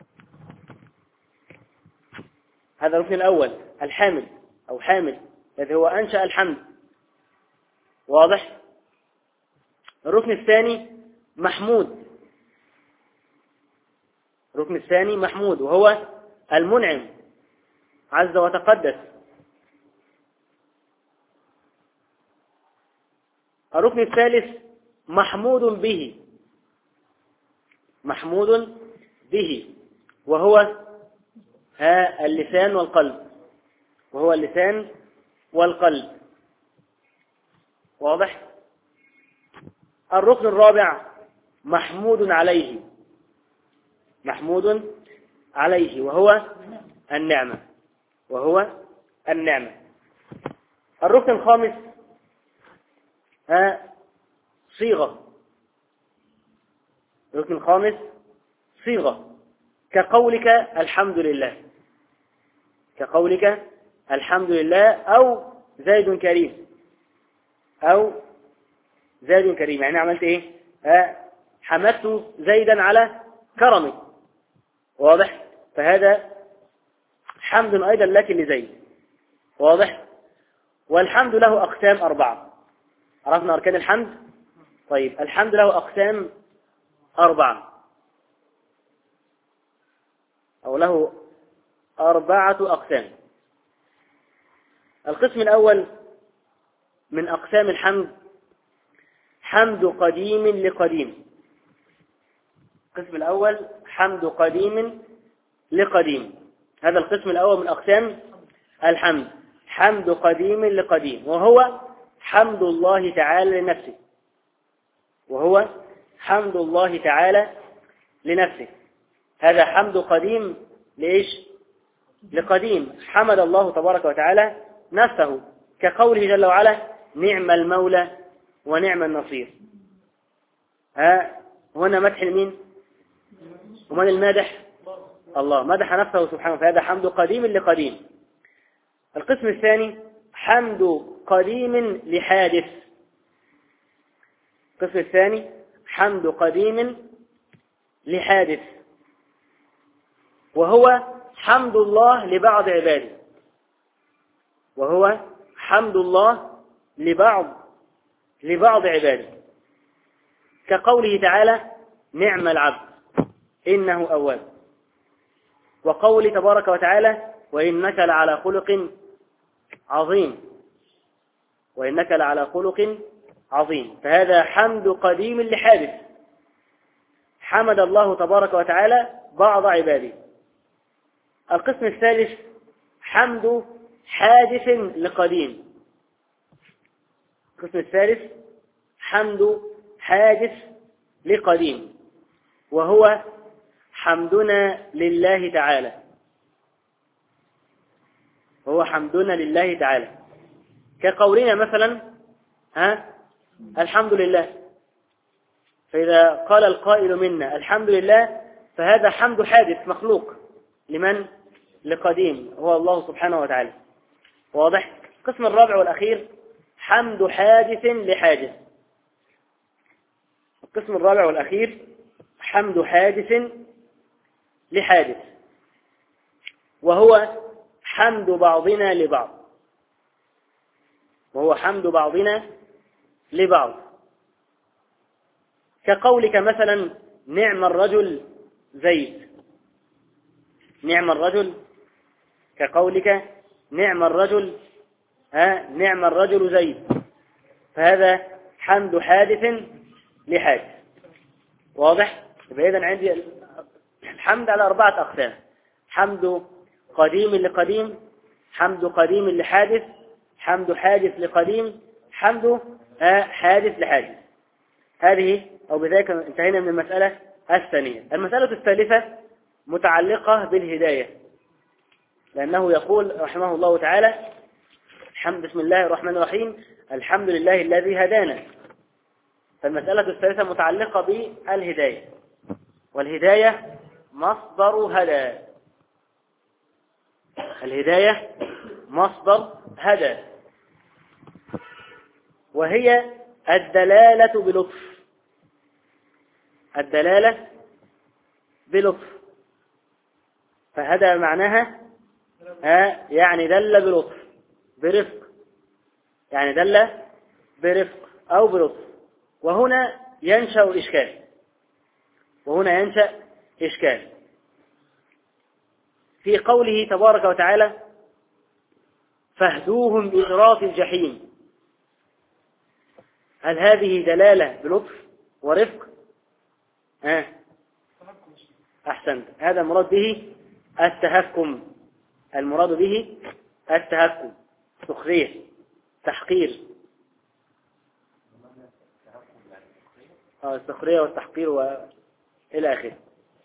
هذا الركن الأول، الحامد أو حامد الذي هو أنشأ الحمد. واضح؟ الركن الثاني محمود. الركن الثاني محمود، وهو المنعم عز وتقدس. الركن الثالث محمود به، محمود به، وهو ها اللسان والقلب، وهو اللسان والقلب. واضح؟ الركن الرابع محمود عليه، محمود عليه، وهو النعمة، وهو النعمة. الركن الخامس ها صيغة. الركن الخامس صيغة، كقولك الحمد لله، كقولك الحمد لله، أو زيد كريم، أو زيد كريم. يعني عملت إيه؟ ها حمدت زيدا على كرمه. واضح؟ فهذا حمد أيضا لك لزيد. واضح؟ والحمد له أقسام أربعة. عرفنا أركان الحمد؟ طيب، الحمد له أقسام أربعة، أو له أربعة أقسام. القسم الأول من أقسام الحمد حمد قديم لقديم. القسم الأول حمد قديم لقديم. هذا القسم الأول من أقسام الحمد، حمد قديم لقديم، وهو حمد الله تعالى لنفسه. وهو حمد الله تعالى لنفسه. هذا حمد قديم لإيش؟ لقديم، حمد الله تبارك وتعالى نفسه، كقوله جل وعلا نعم المولى ونعم النصير. ها هنا مدح لمين؟ ومن المادح؟ الله، مدح نفسه سبحانه، فهذا حمد قديم لقديم. القسم الثاني حمد قديم لحادث. القسم الثاني حمد قديم لحادث، وهو حمد الله لبعض عباده، وهو حمد الله لبعض لبعض عباده، كقوله تعالى نعم العبد إنه أواب، وقول تبارك وتعالى وإنك لعلى خلق عظيم، وإنك لعلى خلق عظيم. فهذا حمد قديم لحادث، حمد الله تبارك وتعالى بعض عباده. القسم الثالث حمد حادث لقديم. القسم الثالث حمد حادث لقديم، وهو حمدنا لله تعالى، وهو حمدنا لله تعالى، كقولنا مثلا ها الحمد لله. فإذا قال القائل منا الحمد لله فهذا حمد حادث مخلوق لمن؟ لقديم، هو الله سبحانه وتعالى. واضح؟ القسم الرابع والأخير حمد حادث لحادث. القسم الرابع والأخير حمد حادث لحادث، وهو حمد بعضنا لبعض، وهو حمد بعضنا لبعض، كقولك مثلا نعم الرجل زيد. نعم الرجل، كقولك نعم الرجل ها نعم الرجل زيد، فهذا حمد حادث لحادث. واضح؟ إذن عندي الحمد على أربعة أقسام: حمد قديم لقديم، حمد قديم لحادث، حمد حادث لقديم، حمد حادث لحادث. هذه أو بذلك انتهينا من المسألة الثانية. المسألة الثالثة متعلقة بالهداية، لأنه يقول رحمه الله تعالى الحمد بسم الله الرحمن الرحيم الحمد لله الذي هدانا. فالمسألة الثالثة متعلقة بالهداية، والهداية مصدر هدى. الهداية مصدر هدى، وهي الدلالة بلطف. الدلالة بلطف، فهدى معناها ها يعني دل بلطف برفق، يعني دل برفق أو بلطف. وهنا ينشأ إشكال، وهنا ينشأ إشكال في قوله تبارك وتعالى فاهدوهم بصراط الجحيم. هل هذه دلالة بلطف ورفق؟ آه. أحسنت، هذا المراد به التهكم، المراد به التهكم، سخرية، تحقير، آه السخرية والتحقير وإلى آخره.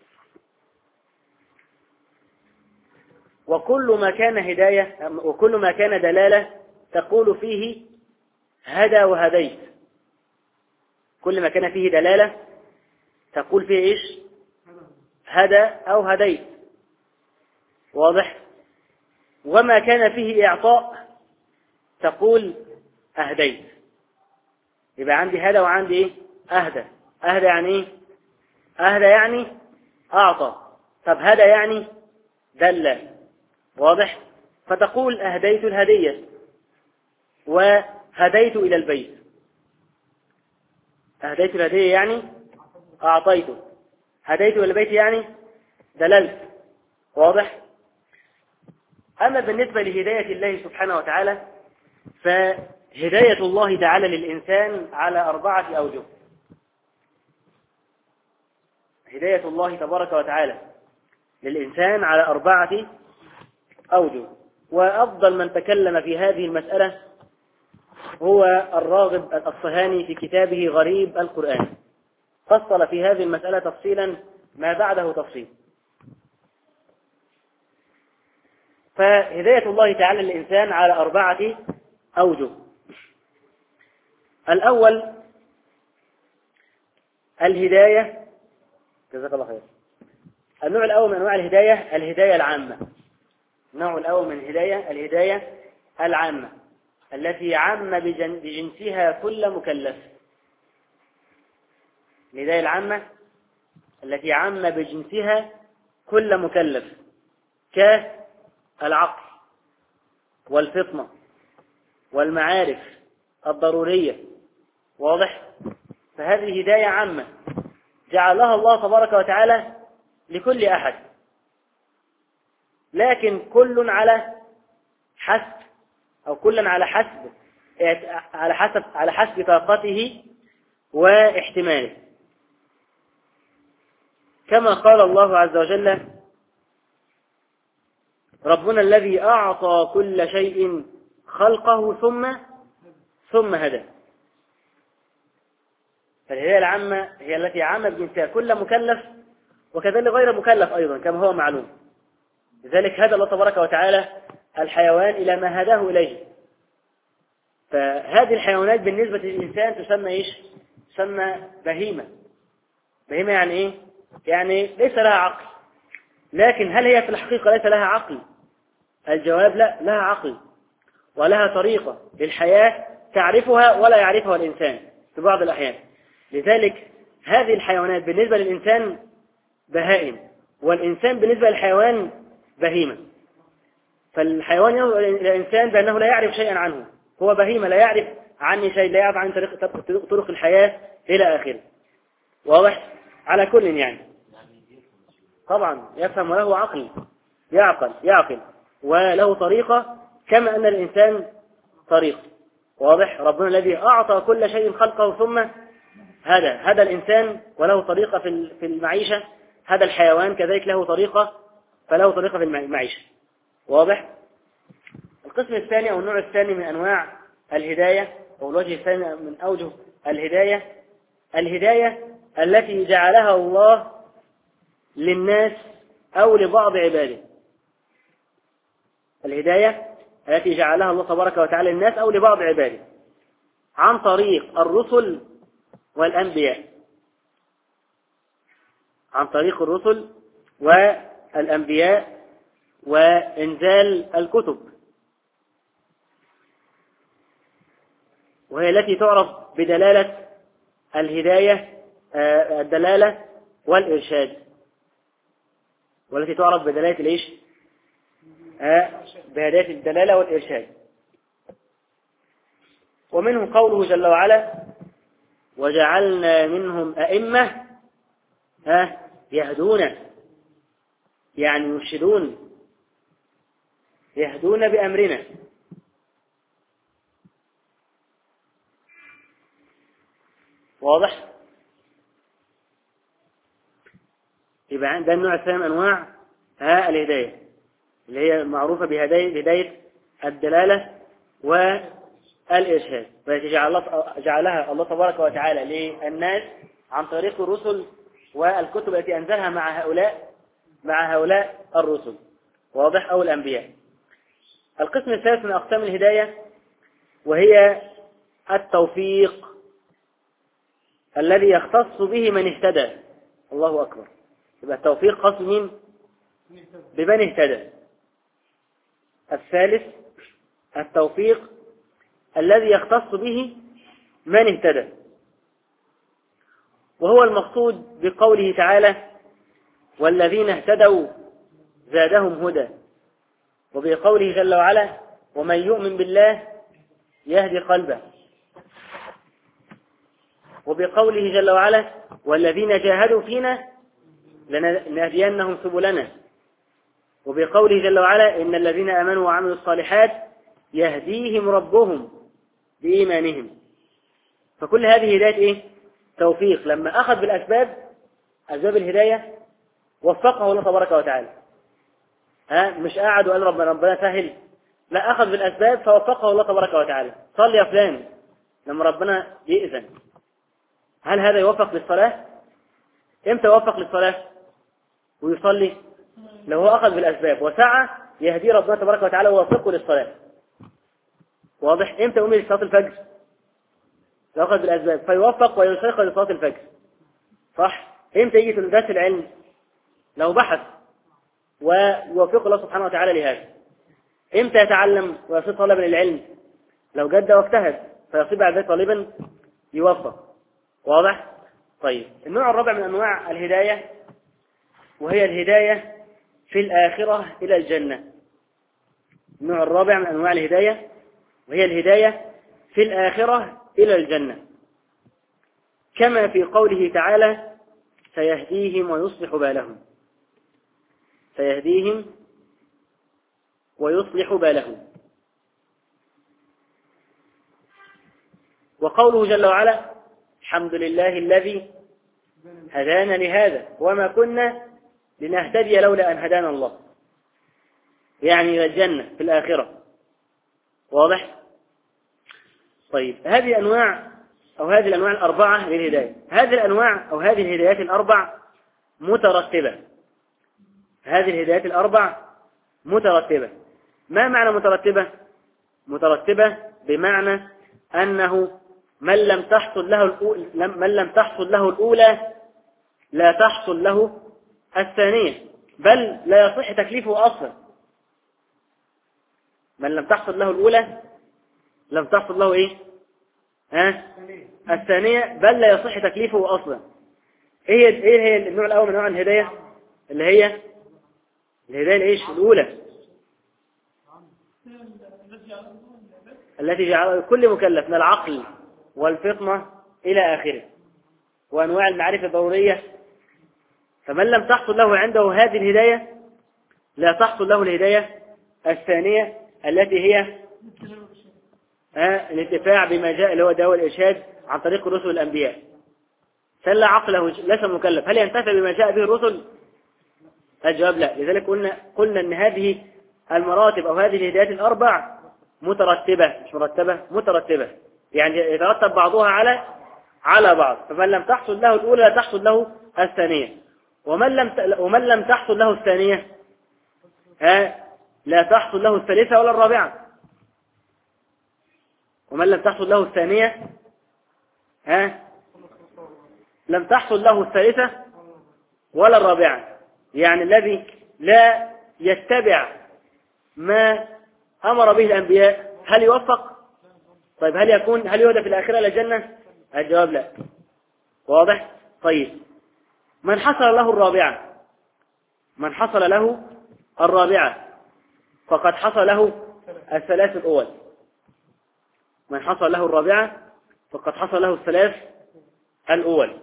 وكل ما كان هداية وكل ما كان دلالة تقول فيه هدى وهديت. كل ما كان فيه دلالة تقول فيه إيش؟ هدى أو هديت. واضح؟ وما كان فيه إعطاء تقول أهديت. يبقى عندي هدى وعندي إيه؟ أهدى. أهدى يعني إيه؟ أهدى يعني أعطى. طب هدى يعني دل. واضح؟ فتقول أهديت الهدية وهديت إلى البيت. أهديت الهدية يعني أعطيته، هديت إلى البيت يعني دللت. واضح؟ أما بالنسبة لهداية الله سبحانه وتعالى فهداية الله تعالى للإنسان على أربعة أوجه. هداية الله تبارك وتعالى للإنسان على أربعة أوجه، وأفضل من تكلم في هذه المسألة هو الراغب الأصفهاني في كتابه غريب القرآن، فصل في هذه المسألة تفصيلا ما بعده تفصيل. فهداية الله تعالى للإنسان على أربعة أوجه. الأول الهداية، جزاك الله خير. النوع الأول من أنواع الهداية الهداية العامة. النوع الأول من الهداية الهداية العامة التي عم بجنسها كل مكلف. الهداية العامة التي عم بجنسها كل مكلف كالعقل والفطنة والمعارف الضرورية. واضح؟ فهذه هداية عامة جعلها الله تبارك وتعالى لكل أحد، لكن كل على حسب أو كل على حسب على حسب على حسب طاقته واحتماله، كما قال الله عز وجل: ربنا الذي أعطى كل شيء خلقه ثم ثم هدى. فالهداية العامة هي التي عم بجنسها كل مكلف وكذلك غير مكلف أيضا كما هو معلوم. لذلك هدى الله تبارك وتعالى الحيوان إلى ما هداه إليه. فهذه الحيوانات بالنسبة للإنسان تسمى إيش؟ تسمى بهيمة. بهيمة يعني إيه؟ يعني ليس لها عقل، لكن هل هي في الحقيقة ليس لها عقل؟ الجواب لا، لها عقل ولها طريقة للحياة تعرفها ولا يعرفها الإنسان في بعض الأحيان. لذلك هذه الحيوانات بالنسبة للإنسان بهائم، والإنسان بالنسبة للحيوان بهيمة. فالحيوان ينظر إلى الإنسان بأنه لا يعرف شيئا عنه، هو بهيمة لا يعرف عني شيء، لا يعرف عن طريق طرق الحياة إلى آخره. واضح؟ على كل يعني طبعا يفهم وله عقل، يعقل يعقل وله طريقة كما أن الإنسان طريق. واضح؟ ربنا الذي أعطى كل شيء خلقه ثم هدى هدى الإنسان وله طريقة في المعيشة، هذا الحيوان كذلك له طريقة فله طريقة في المعيشة. واضح؟ القسم الثاني أو النوع الثاني من أنواع الهداية أو الوجه الثاني من أوجه الهداية الهداية التي جعلها الله للناس أو لبعض عباده. الهداية التي جعلها الله تبارك وتعالى للناس أو لبعض عباده عن طريق الرسل والأنبياء، عن طريق الرسل والأنبياء وإنزال الكتب، وهي التي تعرف بدلالة الهداية الدلالة والإرشاد، والتي تعرف بدلالة الإيش؟ بهداية الدلالة والإرشاد. ومنه قوله جل وعلا: وجعلنا منهم أئمة يهدون، يعني يرشدون، يهدون بأمرنا. واضح؟ يبقى ده النوع الثاني من أنواع ها الهداية اللي هي معروفة بهداية هداية الدلالة والإرشاد، والتي جعلها الله تبارك وتعالى للناس عن طريق الرسل والكتب التي أنزلها مع هؤلاء مع هؤلاء الرسل. واضح؟ أو الأنبياء. القسم الثالث من أقسام الهداية وهي التوفيق الذي يختص به من اهتدى. الله أكبر. يبقى التوفيق خاص مين؟ بمن اهتدى. الثالث التوفيق الذي يختص به من اهتدى، وهو المقصود بقوله تعالى: والذين اهتدوا زادهم هدى، وبقوله جل وعلا: ومن يؤمن بالله يهدي قلبه، وبقوله جل وعلا: والذين جاهدوا فينا لنهدينهم سبلنا، وبقوله جل وعلا: إن الذين آمنوا وعملوا الصالحات يهديهم ربهم بإيمانهم. فكل هذه هداية إيه؟ توفيق. لما أخذ بالأسباب أسباب الهداية وفقه الله تبارك وتعالى. ها مش قاعد وقال ربنا ربنا سهل، لا، أخذ بالأسباب فوفقه الله تبارك وتعالى. صل يا فلان، لما ربنا يأذن هل هذا يوفق للصلاة؟ امتى يوفق للصلاة ويصلي؟ لو هو أخذ بالأسباب وسعى يهدي ربنا تبارك وتعالى ويوفقه للصلاة. واضح؟ امتى يقوم لصلاة الفجر؟ لو أخذ بالأسباب فيوفق ويشيخ لصلاة الفجر. صح؟ امتى يجي تلداس العلم؟ لو بحث ويوفق الله سبحانه وتعالى لهذا. امتى يتعلم ويصير طالبا للعلم؟ لو جد واجتهد فيصير بعد ذلك طالبا يوفق. واضح؟ طيب النوع الرابع من أنواع الهداية وهي الهداية في الآخرة إلى الجنة. النوع الرابع من أنواع الهداية وهي الهداية في الآخرة إلى الجنة، كما في قوله تعالى سيهديهم ويصلح بالهم. سيهديهم ويصلح بالهم. وقوله جل وعلا الحمد لله الذي هدانا لهذا وما كنا لنهتدي لولا أن هدانا الله، يعني إلى الجنة في الآخرة. واضح؟ طيب هذه أنواع أو هذه الأنواع الأربعة للهداية. هذه الأنواع أو هذه الهدايات الأربع مترتبة. هذه الهدايات الأربع مترتبة. ما معنى مترتبة؟ مترتبة بمعنى أنه من لم تحصل له الأولى من لم تحصل له الأولى لا تحصل له الثانية، بل لا يصح تكليفه أصلا. من لم تحصل له الأولى لم تحصل له إيه؟ ها؟ الثانية، بل لا يصح تكليفه أصلا. إيه إيه هي النوع الأول من أنواع الهداية؟ اللي هي الهداية الإيش؟ الأولى التي جعلها كل مكلف من العقل والفطنة إلى آخره وأنواع المعارف الضرورية. فمن لم تحصل له عنده هذه الهداية لا تحصل له الهداية الثانية التي هي الانتفاع بما جاء اللي هو دواء الإرشاد عن طريق الرسل الأنبياء. فلا عقله ليس مكلف، هل ينتفع بما جاء به الرسل؟ الجواب لا. لذلك قلنا قلنا أن هذه المراتب أو هذه الهدايات الأربع مترتبة، مش مرتبة، مترتبة، يعني يترتب بعضها على على بعض. فمن لم تحصل له الأولى لا تحصل له الثانية، ومن لم ومن لم تحصل له الثانية ها لا تحصل له الثالثة ولا الرابعة. ومن لم تحصل له الثانية ها لم تحصل له الثالثة ولا الرابعة. يعني الذي لا يتبع ما أمر به الأنبياء هل يوفق؟ طيب هل يكون هل يهدى في الآخرة إلى الجنة؟ الجواب لا. واضح؟ طيب من حصل له الرابعة من حصل له الرابعة فقد حصل له الثلاث الأول. من حصل له الرابعة فقد حصل له الثلاث الأول.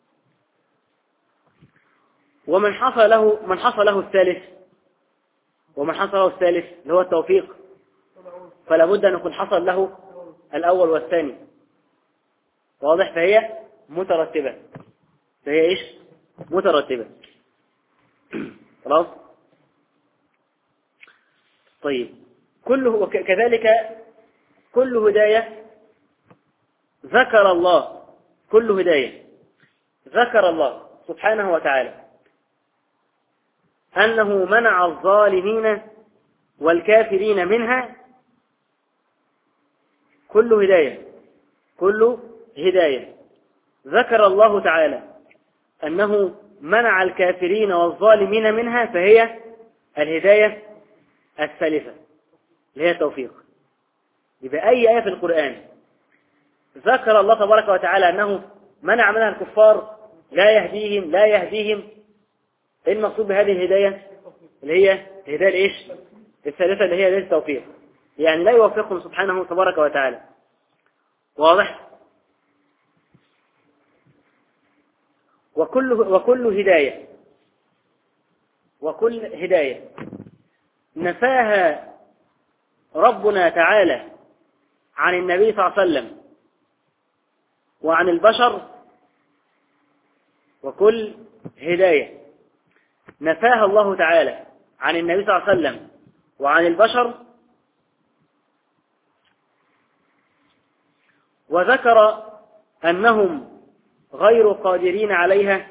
ومن حصل له من حصل له الثالث ومن حصل له الثالث اللي هو التوفيق فلا بد أن يكون حصل له الأول والثاني. واضح؟ فهي مترتبة. فهي إيش؟ مترتبة. خلاص؟ طيب كله وكذلك كل هداية ذكر الله كل هداية ذكر الله سبحانه وتعالى أنه منع الظالمين والكافرين منها. كل هداية كل هداية ذكر الله تعالى أنه منع الكافرين والظالمين منها، فهي الهداية الثالثة اللي هي التوفيق. يبقى أي آية في القرآن ذكر الله تبارك وتعالى أنه منع منها الكفار لا يهديهم لا يهديهم إيه المقصود بهذه الهداية؟ اللي هي الهداية الإيش؟ الثالثة اللي هي هداية التوفيق، يعني لا يوفقهم سبحانه تبارك وتعالى. واضح؟ وكل وكل هداية وكل هداية نفاها ربنا تعالى عن النبي صلى الله عليه وسلم وعن البشر. وكل هداية نفاها الله تعالى عن النبي صلى الله عليه وسلم وعن البشر وذكر أنهم غير قادرين عليها،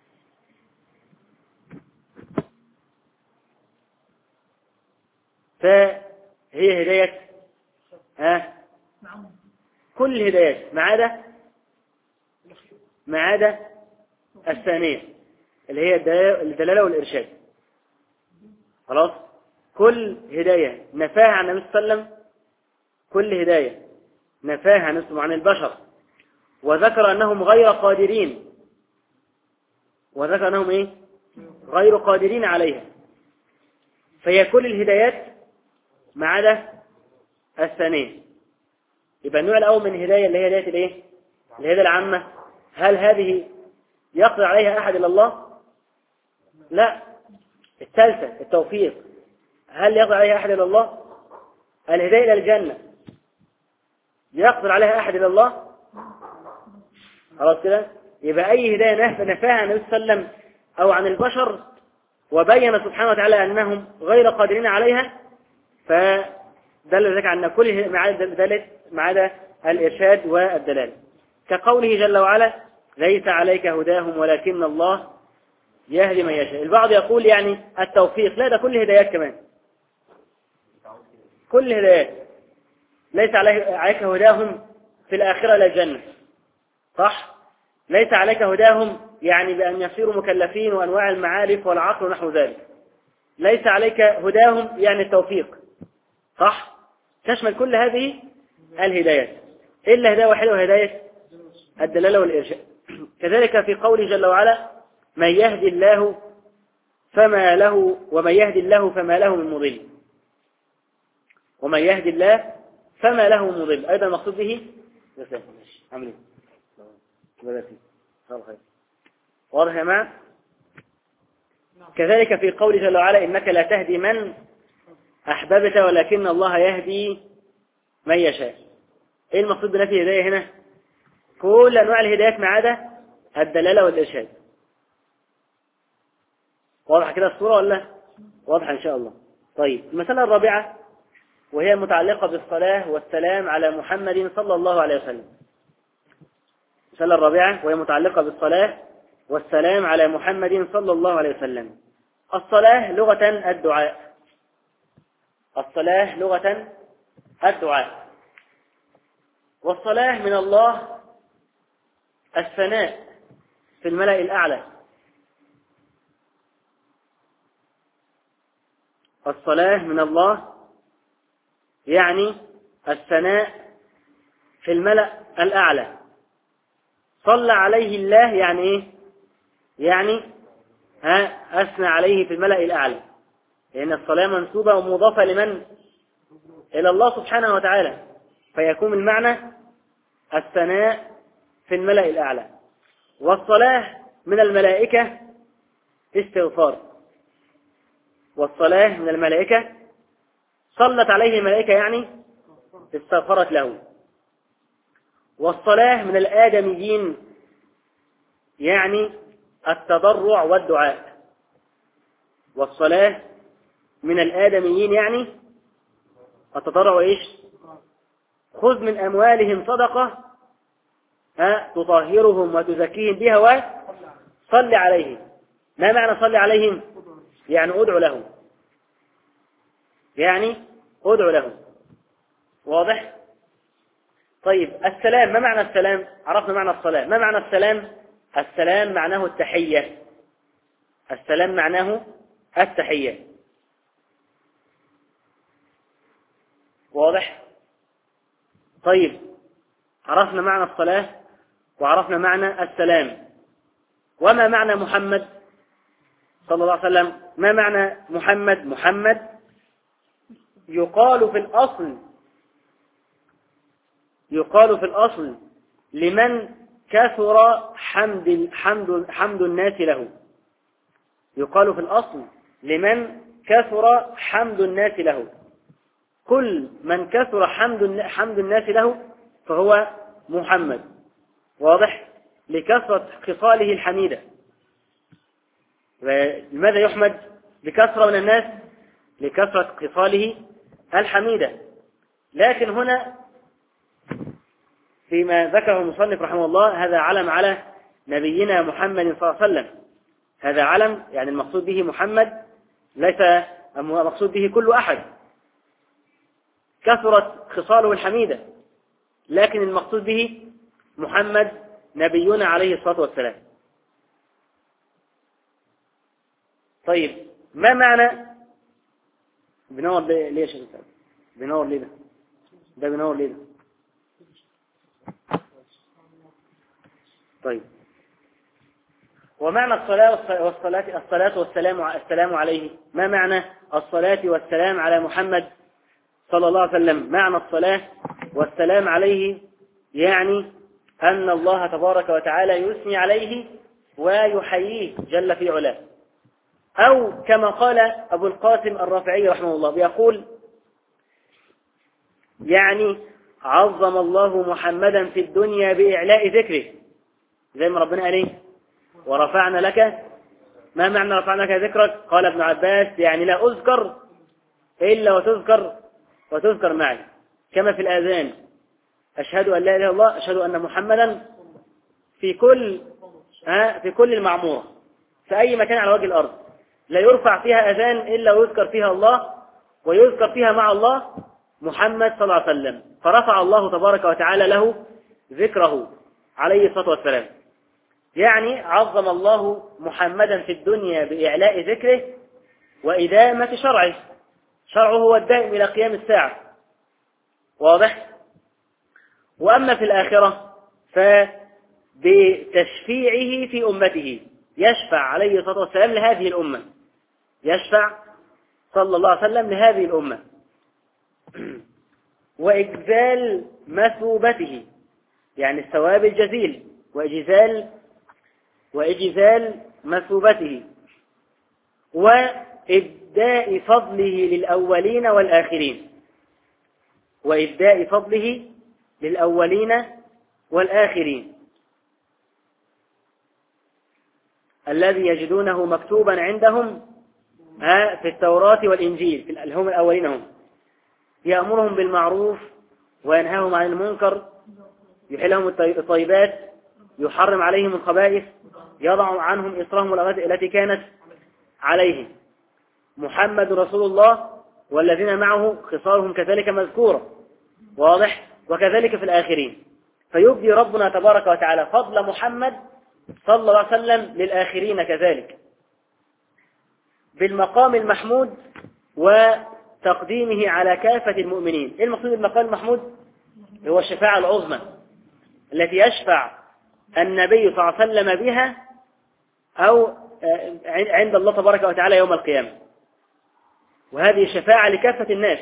فهي هداية ها كل هدايات ما عدا ما عدا الثانية اللي هي الدلالة والإرشاد. خلاص، كل هداية نفاها عن النبي صلى الله عليه وسلم، كل هداية نفاها عن نفسه عن البشر، وذكر أنهم غير قادرين، وذكر أنهم إيه؟ غير قادرين عليها، فهي كل الهدايات ما عدا الثانية. يبقى النوع الأول من الهداية اللي هي هداية الإيه؟ الهداية العامة، هل هذه يقدر عليها أحد إلا الله؟ لا. الثالثة التوفيق، هل يقدر عليها أحد إلا الله؟ الهداية إلى الجنة يقدر عليها أحد إلا الله؟ خلاص كده. يبقى أي هداية نفاها عن النبي صلى الله عليه وسلم أو عن البشر وبين سبحانه وتعالى أنهم غير قادرين عليها، فدل ذلك أن كل ما عدا الإرشاد والدلالة، كقوله جل وعلا ليس عليك هداهم ولكن الله يهدي من يشاء. البعض يقول يعني التوفيق، لا، ده كل هدايات كمان، كل هدايات. ليس عليك هداهم في الآخرة إلى الجنة، صح؟ ليس عليك هداهم يعني بأن يصيروا مكلفين وأنواع المعارف والعقل ونحو ذلك. ليس عليك هداهم يعني التوفيق، صح؟ تشمل كل هذه الهدايات إلا هداية واحدة وهداية الدلالة والإرشاد. كذلك في قوله جل وعلا من يهدي الله فما له ومن يهدي الله فما له من مضل، ومن يهدي الله فما له من مضل، أيضا المقصود به عملي واضح يا جماعة؟ كذلك في قوله جل وعلا إنك لا تهدي من أحببت ولكن الله يهدي من يشاء. إيه المقصود بنفي الهداية هنا؟ كل أنواع الهدايات ما عدا الدلالة والإرشاد. واضح كده الصورة ولا؟ واضح إن شاء الله. طيب، المسألة الرابعة وهي متعلقة بالصلاة والسلام على محمد صلى الله عليه وسلم. المسألة الرابعة وهي متعلقة بالصلاة والسلام على محمد صلى الله عليه وسلم. الصلاة لغة الدعاء، الصلاة لغة الدعاء، والصلاة من الله الثناء في الملأ الأعلى. الصلاة من الله يعني الثناء في الملأ الأعلى. صلى عليه الله يعني إيه؟ يعني ها أثنى عليه في الملأ الأعلى، لأن الصلاة منسوبة ومضافة لمن؟ إلى الله سبحانه وتعالى، فيكون المعنى الثناء في الملأ الأعلى. والصلاة من الملائكة استغفار، والصلاة من الملائكة صلت عليه الملائكة يعني استغفرت له. والصلاة من الآدميين يعني التضرع والدعاء، والصلاة من الآدميين يعني التضرع وإيش؟ خذ من أموالهم صدقة ها تطهرهم وتزكيهم بها وصل عليهم. ما معنى صل عليهم؟ يعني أدعو لهم، يعني أدعو لهم. واضح؟ طيب، السلام، ما معنى السلام؟ عرفنا معنى الصلاة، ما معنى السلام؟ السلام معناه التحية، السلام معناه التحية. واضح؟ طيب، عرفنا معنى الصلاة وعرفنا معنى السلام. وما معنى محمد صلى الله عليه وسلم؟ ما معنى محمد؟ محمد يقال في الأصل يقال في الأصل لمن كثر حمد حمد حمد الناس له. يقال في الأصل لمن كثر حمد الناس له. كل من كثر حمد حمد الناس له فهو محمد. واضح؟ لكثرة خصاله الحميدة. لماذا يحمد بكثرة من الناس؟ لكثرة خصاله الحميدة. لكن هنا فيما ذكره المصنف رحمه الله هذا علم على نبينا محمد صلى الله عليه وسلم. هذا علم يعني المقصود به محمد، ليس المقصود به كل أحد كثرت خصاله الحميدة، لكن المقصود به محمد نبينا عليه الصلاة والسلام. طيب ما معنى بنور ليه يا شيخ؟ بنور ليه ده؟ ده بنور ليه ده؟ طيب ومعنى الصلاة والصلاة الصلاة والسلام السلام عليه، ما معنى الصلاة والسلام على محمد صلى الله عليه وسلم؟ معنى الصلاة والسلام عليه يعني أن الله تبارك وتعالى يثني عليه ويحييه جل في علاه، أو كما قال أبو القاسم الرافعي رحمه الله بيقول يعني عظم الله محمدا في الدنيا بإعلاء ذكره، زي ما ربنا قال ايه ورفعنا لك. ما معنى رفعنا لك ذكرك؟ قال ابن عباس يعني لا أذكر إلا وتذكر وتذكر معي، كما في الآذان أشهد أن لا إله إلا الله، أشهد أن محمدا في كل ها في كل المعمورة، في أي مكان على وجه الأرض لا يرفع فيها أذان إلا ويذكر فيها الله، ويذكر فيها مع الله محمد صلى الله عليه وسلم، فرفع الله تبارك وتعالى له ذكره عليه الصلاة والسلام. يعني عظم الله محمدا في الدنيا بإعلاء ذكره وإدامة شرعه، شرعه هو الدائم إلى قيام الساعة، واضح؟ وأما في الآخرة فبتشفيعه في أمته، يشفع عليه الصلاة والسلام لهذه الأمة، يشفع صلى الله عليه وسلم لهذه الأمة، وإجزال مثوبته يعني الثواب الجزيل، وإجزال وإجزال مثوبته، وإبداء فضله للأولين والآخرين، وإبداء فضله للأولين والآخرين الذي يجدونه مكتوبا عندهم في التوراة والإنجيل، في هم الأولين هم يأمرهم بالمعروف وينهاهم عن المنكر، يحلهم الطيبات، يحرم عليهم الخبائث، يضع عنهم إصرهم والأغلال التي كانت عليهم. محمد رسول الله والذين معه خصالهم كذلك مذكورة، واضح؟ وكذلك في الآخرين، فيبدي ربنا تبارك وتعالى فضل محمد صلى الله عليه وسلم للآخرين كذلك بالمقام المحمود وتقديمه على كافة المؤمنين. إيه المقصود بالمقام المحمود؟ هو الشفاعة العظمى التي يشفع النبي صلى الله عليه وسلم بها أو عند الله تبارك وتعالى يوم القيامة، وهذه الشفاعة لكافة الناس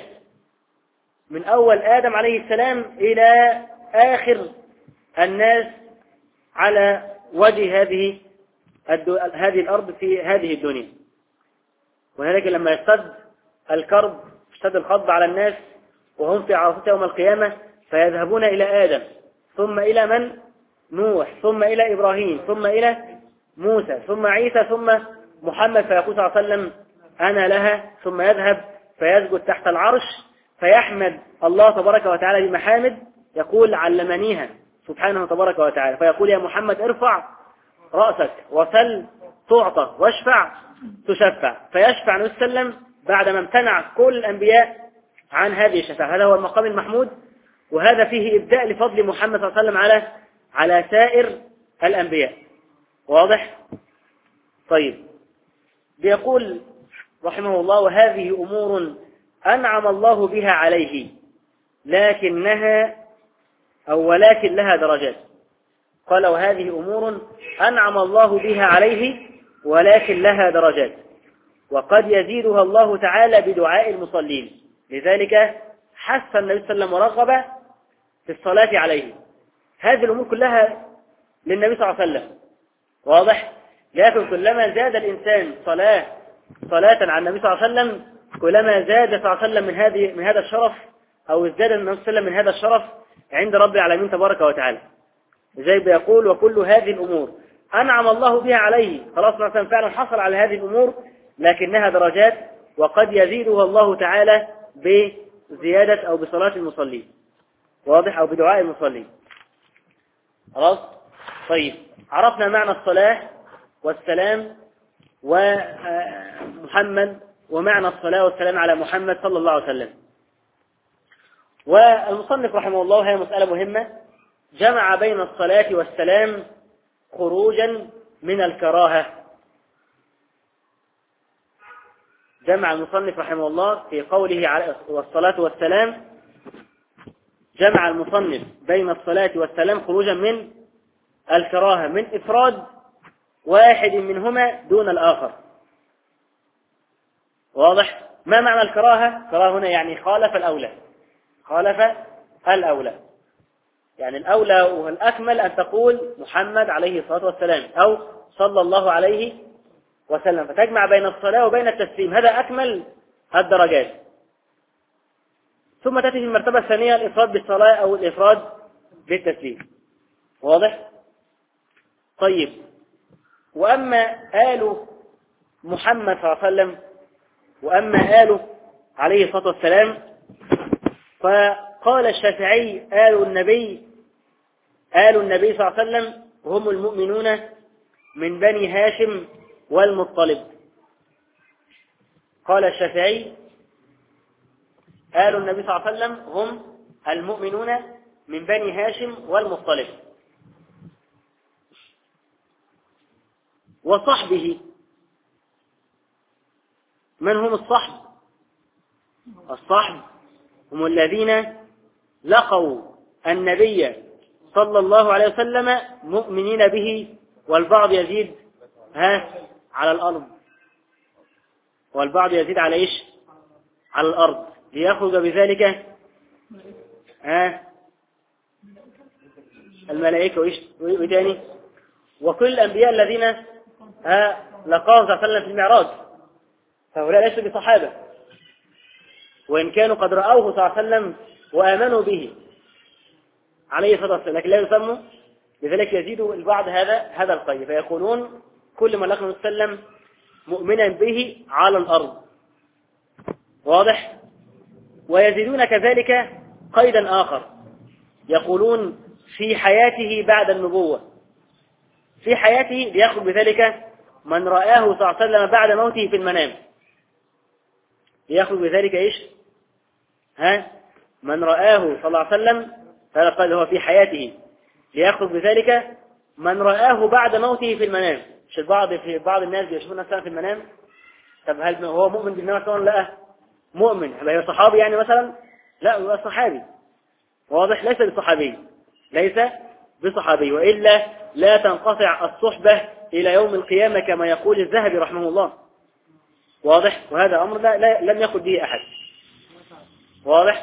من أول آدم عليه السلام إلى آخر الناس على وجه هذه هذه الأرض في هذه الدنيا. وهناك لما يشتد الكرب اشتد الخض على الناس وهم في عرصة يوم القيامة فيذهبون إلى آدم، ثم إلى من؟ نوح، ثم إلى إبراهيم، ثم إلى موسى، ثم عيسى، ثم محمد، فيقول صلى الله عليه وسلم أنا لها، ثم يذهب فيسجد تحت العرش فيحمد الله تبارك وتعالى بمحامد يقول علمنيها سبحانه تبارك وتعالى، فيقول يا محمد ارفع رأسك وسل تعطى واشفع تشفع، فيشفع النبي صلى الله عليه وسلم بعدما امتنع كل الأنبياء عن هذه الشفاعة. هذا هو المقام المحمود، وهذا فيه إبداء لفضل محمد صلى الله عليه وسلم على على سائر الأنبياء، واضح؟ طيب بيقول رحمه الله وهذه أمور أنعم الله بها عليه لكنها أو ولكن لها درجات. قال وهذه أمور أنعم الله بها عليه ولكن لها درجات، وقد يزيدها الله تعالى بدعاء المصلين، لذلك حث النبي صلى الله عليه وسلم ورغب في الصلاة عليه. هذه الأمور كلها للنبي صلى الله عليه وسلم، واضح؟ لكن كلما زاد الإنسان صلاة صلاة على النبي صلى الله عليه وسلم كلما زاد صلى الله عليه وسلم من هذه من هذا الشرف، أو ازداد النبي صلى الله عليه وسلم من هذا الشرف عند رب العالمين تبارك وتعالى. زي بيقول وكل هذه الأمور أنعم الله بها عليه، خلاص مثلا فعلا حصل على هذه الأمور لكنها درجات، وقد يزيدها الله تعالى بزيادة أو بصلاة المصلين، واضح؟ أو بدعاء المصلين. خلاص. طيب عرفنا معنى الصلاة والسلام ومحمد ومعنى الصلاة والسلام على محمد صلى الله عليه وسلم. والمصنف رحمه الله هي مسألة مهمة، جمع بين الصلاة والسلام خروجا من الكراهة. جمع المصنف رحمه الله في قوله على والصلاة والسلام، جمع المصنف بين الصلاة والسلام خروجا من الكراهة، من إفراد واحد منهما دون الآخر. واضح؟ ما معنى الكراهة؟ كراهة هنا يعني خالف الأولى، خالف الأولى، يعني الأولى والأكمل أن تقول محمد عليه الصلاة والسلام أو صلى الله عليه وسلم، فتجمع بين الصلاة وبين التسليم، هذا أكمل الدرجات. ثم تأتي في المرتبة الثانية الإفراد بالصلاة أو الإفراد بالتسليم. واضح؟ طيب، وأما آل محمد صلى الله عليه وسلم وأما آل عليه الصلاة والسلام، فقال الشافعي آل النبي آل النبي صلى الله عليه وسلم هم المؤمنون من بني هاشم والمطلب. قال الشافعي آل النبي صلى الله عليه وسلم هم المؤمنون من بني هاشم والمطلب. وصحبه، من هم الصحب؟ الصحب هم الذين لقوا النبي صلى الله عليه وسلم مؤمنين به، والبعض يزيد ها على الأرض، والبعض يزيد على إيش؟ على الأرض، ليخرج بذلك ها الملائكة وإيش وتاني، وكل الأنبياء الذين ها لقاهم صلى الله عليه وسلم في المعراج، فهؤلاء ليسوا بصحابة، وإن كانوا قد رأوه صلى الله عليه وسلم وآمنوا به عليه الصلاة والسلام، لكن لا يسموا، لذلك يزيد البعض هذا هذا القيد، فيقولون كل من لقى النبي صلى الله عليه وسلم مؤمنا به على الأرض. واضح؟ ويزيدون كذلك قيدا آخر، يقولون في حياته بعد النبوة، في حياته ليأخذ بذلك من رآه صلى الله عليه وسلم بعد موته في المنام، ليأخذ بذلك إيش؟ ها من رآه صلى الله عليه وسلم، هذا قال هو في حياته، ليأخذ بذلك من رآه بعد موته في المنام. مش البعض في بعض الناس بيشوفون نفسهم في المنام، طب هل هو مؤمن بالنبي صلى الله عليه وسلم؟ لا مؤمن، هل هو صحابي يعني مثلا؟ لا، هو صحابي. واضح؟ ليس بصحابي، ليس بصحابي، وإلا لا تنقطع الصحبة إلى يوم القيامة كما يقول الذهبي رحمه الله. واضح؟ وهذا أمر لا, لا لم يقل به أحد. واضح؟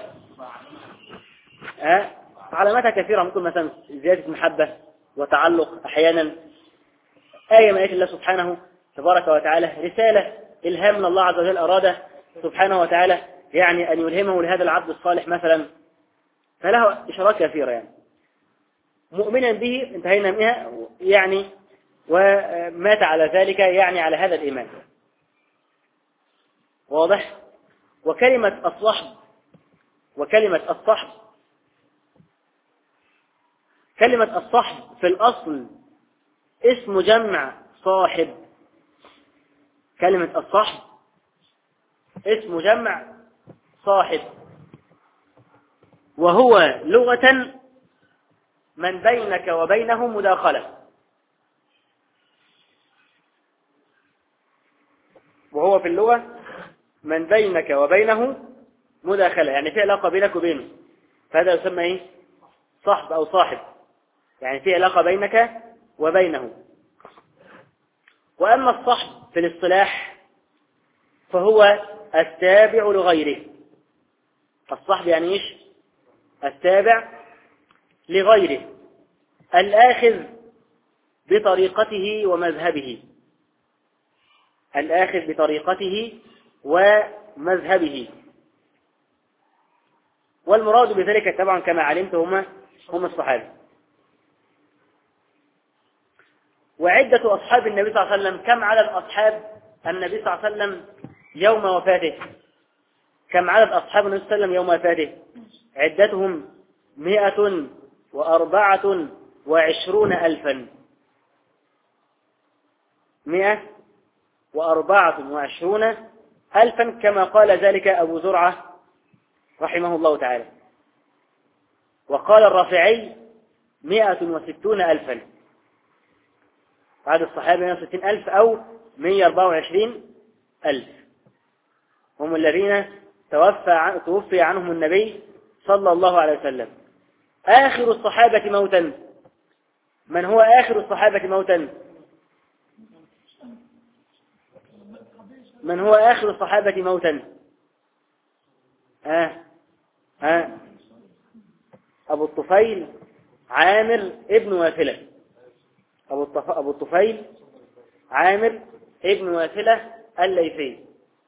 أه؟ علاماتها كثيرة، ممكن مثلا زيادة محبة وتعلق أحيانا، آية من آيات الله سبحانه تبارك وتعالى، رسالة إلهام من الله عز وجل أراد سبحانه وتعالى يعني أن يلهمه لهذا العبد الصالح مثلا، فله إشارات كثيرة يعني. مؤمنا به انتهينا منها يعني، ومات على ذلك يعني على هذا الإيمان. واضح؟ وكلمة الصحب، وكلمة الصحب كلمة الصحب في الأصل اسم جمع صاحب. كلمة الصحب اسم جمع صاحب، وهو لغة من بينك وبينه مداخلة، وهو في اللغة من بينك وبينه مداخلة، يعني في علاقة بينك وبينه، فهذا يسمى ايه؟ صحب أو صاحب، يعني في علاقة بينك وبينه. وأما الصحب في الاصطلاح فهو التابع لغيره. الصحب يعني ايش؟ التابع لغيره، الآخذ بطريقته ومذهبه، الآخذ بطريقته ومذهبه. والمراد بذلك طبعا كما علمت هم هم الصحابة. وعدة أصحاب النبي صلى الله عليه وسلم، كم عدد أصحاب النبي صلى الله عليه وسلم يوم وفاته؟ كم عدد أصحاب النبي صلى الله عليه وسلم يوم وفاته؟ عدتهم مئة وأربعة وعشرون ألفا مئة وأربعة وعشرون ألفا كما قال ذلك أبو زرعة رحمه الله تعالى. وقال الرافعي مئة وستون ألفا، عدد الصحابة مئة وستين ألف أو مئة وأربعة وعشرين ألف هم الذين توفى توفي عنهم النبي صلى الله عليه وسلم. آخر الصحابة موتا، من هو آخر الصحابة موتا؟ من هو آخر الصحابة موتا؟ آه. آه. أبو الطفيل عامر ابن واثلة. أبو, الطف... أبو الطفيل عامر ابن واثلة الليثي.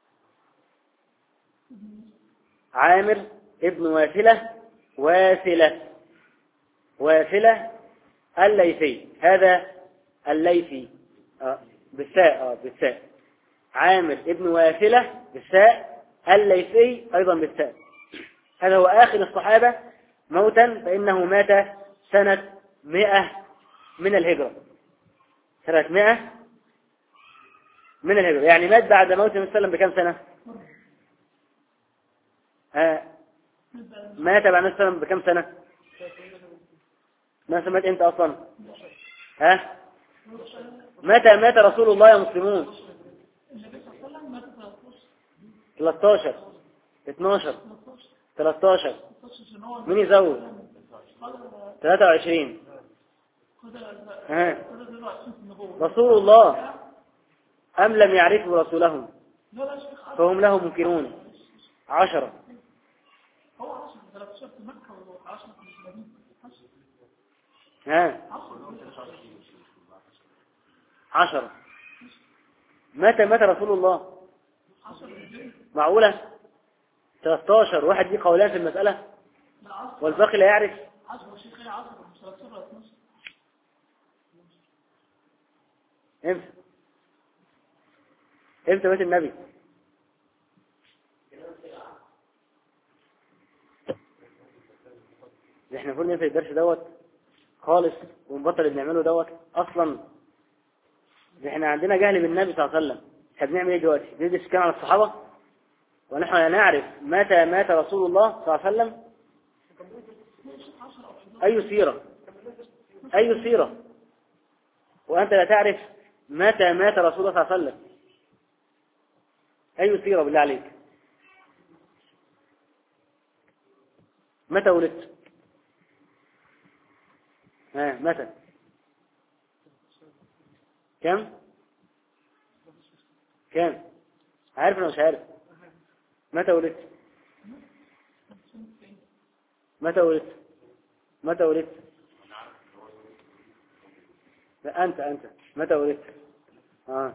عامر ابن واثلة واثلة واثلة الليثي، هذا الليثي آه. بالساء آه. بالساء عامر ابن واثلة بالساء الليثي أيضا بالساء. هذا هو آخر الصحابة موتا، فإنه مات سنة مئة من الهجرة. سنة مئة من الهجرة، يعني مات بعد موت النبي صلى الله عليه وسلم بكم سنة؟ آه. مات بعد النبي صلى الله عليه وسلم بكم سنة؟ ما مات امتى أصلا؟ ها؟ متى مات رسول الله يا مسلمون؟ ثلاثة عشر اثنا عشر ثلاثة عشر مين يزود؟ ثلاثة وعشرين. ها. رسول الله أم لم يعرفوا رسولهم فهم له منكرون. عشرة ها عشرة. متى مات رسول الله؟ معقولة؟ ثلاثة عشر واحد دي قولان في المسألة والباقي لا يعرف. امتى امتى مات النبي؟ احنا المفروض ننسى الدرس دوت خالص ونبطل اللي بنعمله دوت اصلا. احنا عندنا جهل بالنبي صلى الله عليه وسلم. احنا بنعمل ايه دلوقتي؟ بندرس كلام عن الصحابه ونحن لا نعرف متى مات رسول الله صلى الله عليه وسلم. اي سيره اي سيره وانت لا تعرف متى مات رسول الله صلى الله عليه وسلم؟ اي سيره بالله عليك؟ متى ولدت؟ ها متى؟ كم؟ كم؟ عارف ولا مش عارف؟ متى ولدت؟ متى ولدت؟ متى ولدت؟ لا أنت أنت متى ولدت؟ آه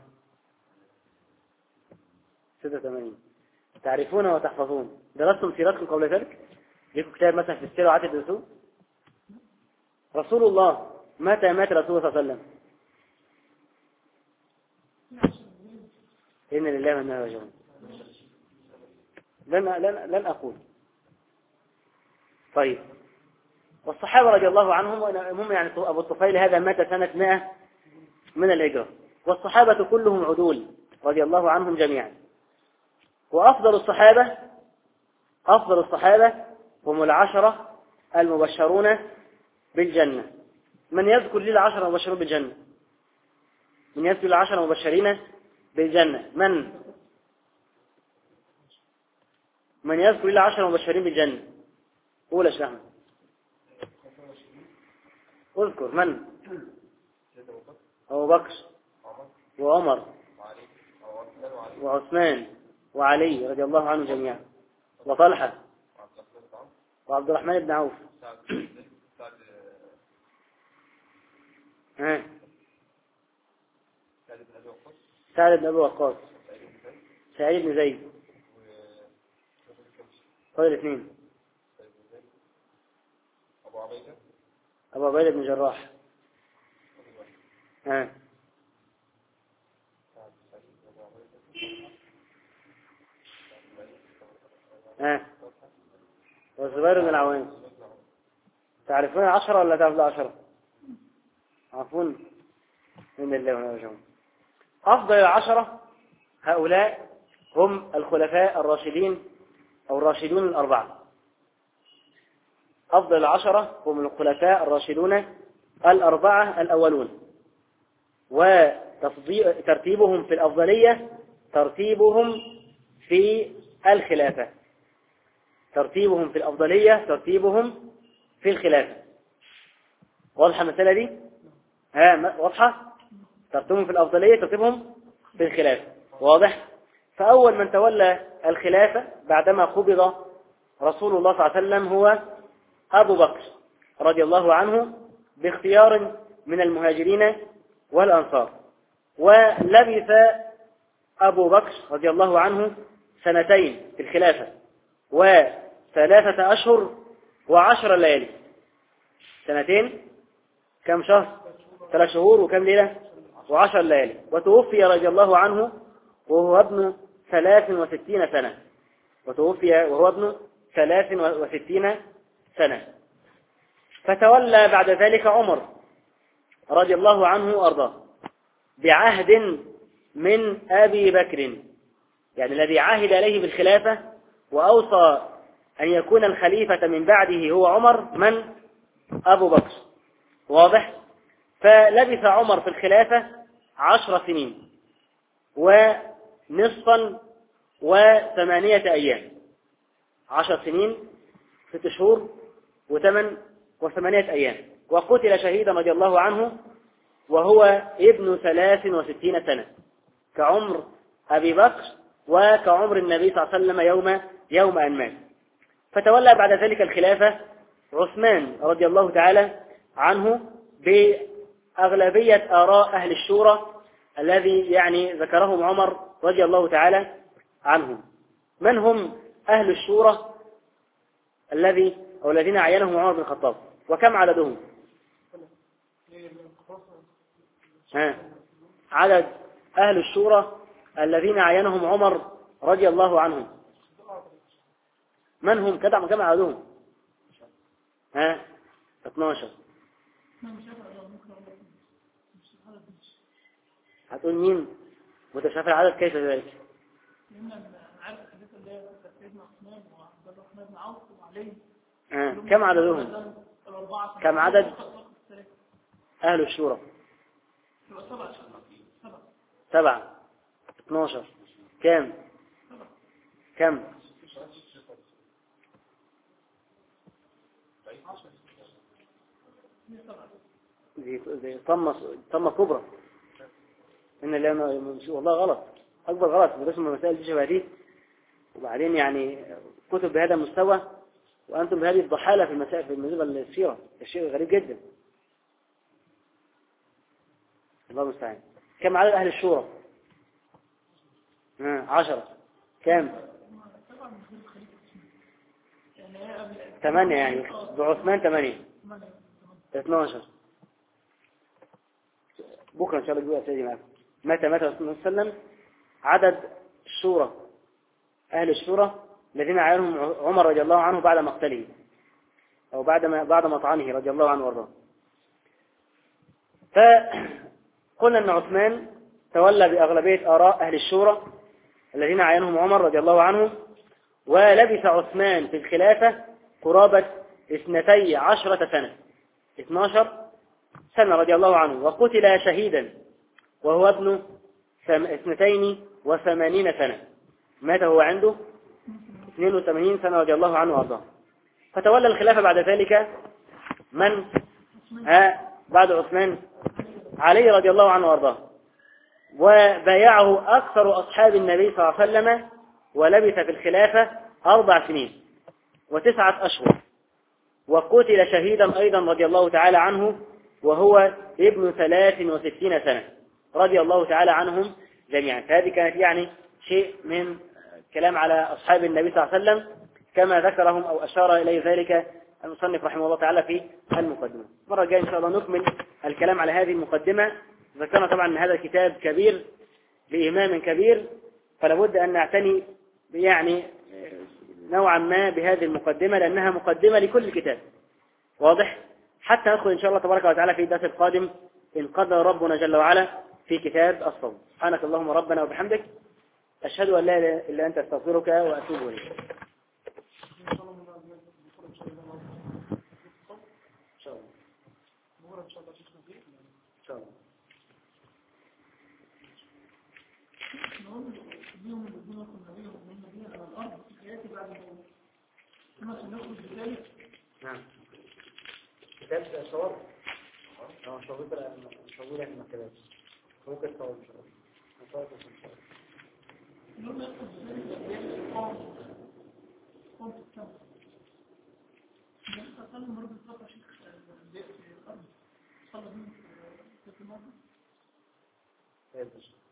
ستة وثمانين. تعرفون وتحفظون. درستم سيرتكم قبل ذلك؟ لكم كتاب مثلا في السيرة وعدد الرسول؟ رسول الله متى مات رسول الله صلى الله عليه وسلم؟ إن لله وإنا إليه راجعون. لن لن لن أقول. طيب، والصحابة رضي الله عنهم هم يعني أبو الطفيل هذا مات سنة مئة من الهجرة، والصحابة كلهم عدول رضي الله عنهم جميعا. وأفضل الصحابة أفضل الصحابة هم العشرة المبشرون بالجنة. من يذكر لي العشرة المبشرون بالجنة؟ من يذكر العشرة المبشرين بالجنة؟ من من يذكر لي العشرة المبشرين بالجنة؟ قول يا شيخ أحمد. اذكر من؟ أبو بكر وعمر وعثمان وعلي رضي الله عنهم جميعا، وطلحة وعبد الرحمن بن عوف. ها سعد بن أبي وقاص، سعيد بن زيد، قال الاثنين، أبو عبيدة بن جراح. ها ها والزبير بن العوام. تعرفون العشرة ولا تعرفون العشرة؟ عفوا من الله ونرجعون. أفضل العشرة هؤلاء هم الخلفاء الراشدين أو الراشدون الأربعة. أفضل العشرة هم الخلفاء الراشدون الأربعة الأولون، وترتيبهم في الأفضلية ترتيبهم في الخلافة. ترتيبهم في الأفضلية ترتيبهم في الخلافة. واضحة المسألة دي؟ ها واضحة؟ ترتيبهم في الأفضلية ترتيبهم في الخلافة. واضح؟ فأول من تولى الخلافة بعدما قبض رسول الله صلى الله عليه وسلم هو أبو بكر رضي الله عنه باختيار من المهاجرين والأنصار. ولبث أبو بكر رضي الله عنه سنتين في الخلافة وثلاثة أشهر وعشر ليالي. سنتين كم شهر؟ ثلاث شهور وكم ليلة؟ وعشر ليالي. وتوفي رضي الله عنه وهو ابن ثلاث وستين سنة. وتوفي وهو ابن ثلاث وستين سنة. فتولى بعد ذلك عمر رضي الله عنه وأرضاه بعهد من أبي بكر، يعني الذي عهد عليه بالخلافة وأوصى أن يكون الخليفة من بعده هو عمر من؟ أبو بكر. واضح؟ فلبث عمر في الخلافة عشر سنين ونصفا وثمانية أيام. عشر سنين ست شهور وثمان وثمانية أيام. وقتل شهيدا رضي الله عنه وهو ابن ثلاث وستين سنة كعمر أبي بكر وكعمر النبي صلى الله عليه وسلم يوم يوم أن مات. فتولى بعد ذلك الخلافة عثمان رضي الله تعالى عنه بأغلبية آراء أهل الشورى الذي يعني ذكرهم عمر رضي الله تعالى عنهم. من هم أهل الشورى الذي أو الذين عينهم عمر بن الخطاب وكم عددهم؟ ها. عدد أهل الشورى الذين عينهم عمر رضي الله عنهم من هم؟ كم كم عددهم؟ ها اثناشر. هتقول مين متشافى العدد كيف ذلك؟ آه. كم عددهم؟ كم عدد أهل الشورى؟ سبعة. اثناشر. كم كم دي طمة طمة كبرى. إن اللي والله غلط أكبر غلط برسم المسائل دي شبه دي. وبعدين يعني كتب بهذا المستوى وأنتم بهذه الضحالة في المسائل في بالنسبة للسيرة. الشيء غريب جدا. الله المستعان. كم عدد أهل الشورى؟ آه. عشرة. كم؟ ثمانية يعني بعثمان ثمانية. اثناشر. بكرة إن شاء الله جوا سيدي معكم. متى متى رسول الله صلى الله عليه وسلم عدد الشورى أهل الشورى الذين عينهم عمر رضي الله عنه بعد مقتله أو بعد ما بعد مطعنه رضي الله عنه وارضاه. فقلنا أن عثمان تولى بأغلبية آراء أهل الشورى الذين عينهم عمر رضي الله عنه. ولبث عثمان في الخلافة قرابة اثنتي عشرة سنة اثناشر سنة رضي الله عنه. وقتل شهيدا وهو ابن اثنتين وثمانين سنة. مات هو عنده اثنين وثمانين سنة رضي الله عنه وارضاه. فتولى الخلافة بعد ذلك من؟ ها بعد عثمان علي رضي الله عنه وارضاه. وبايعه أكثر أصحاب النبي صلى الله عليه وسلم. ولبث في الخلافة أربع سنين وتسعة أشهر. وقتل شهيدا أيضا رضي الله تعالى عنه وهو ابن ثلاث وستين سنة رضي الله تعالى عنهم جميعا. هذه كانت يعني شيء من كلام على أصحاب النبي صلى الله عليه وسلم كما ذكرهم أو أشار إليه ذلك المصنف رحمه الله تعالى في المقدمة. مرة الجاية إن شاء الله نكمل الكلام على هذه المقدمة. ذكرنا طبعا أن هذا الكتاب كبير لإمام كبير فلا بد أن نعتني يعني نوعا ما بهذه المقدمة لأنها مقدمة لكل كتاب. واضح؟ حتى ندخل إن شاء الله تبارك وتعالى في الدرس القادم إن قدر ربنا جل وعلا في كتاب الصوم. سبحانك اللهم ربنا وبحمدك، أشهد أن لا إله إلا أنت، أستغفرك وأتوب إليك. إن شاء الله من بكرة إن شاء الله إن شاء الله. بكرة إن شاء الله شيخنا فيه إن شاء الله. نقول اليوم الذين كنا بهم من النبي على الأرض في حياتي بعد الموت كما سنخرج بذلك. نعم. كتاب صور. اه مش موجود مش موجود عند المكتبات. ممكن تصور إن شاء الله. نصور إن شاء الله. اليوم يخرج بذلك الأيام قام قام في الكون. من أصلا مرض الفترة شيخ في الأرض صلى بهم في المرض.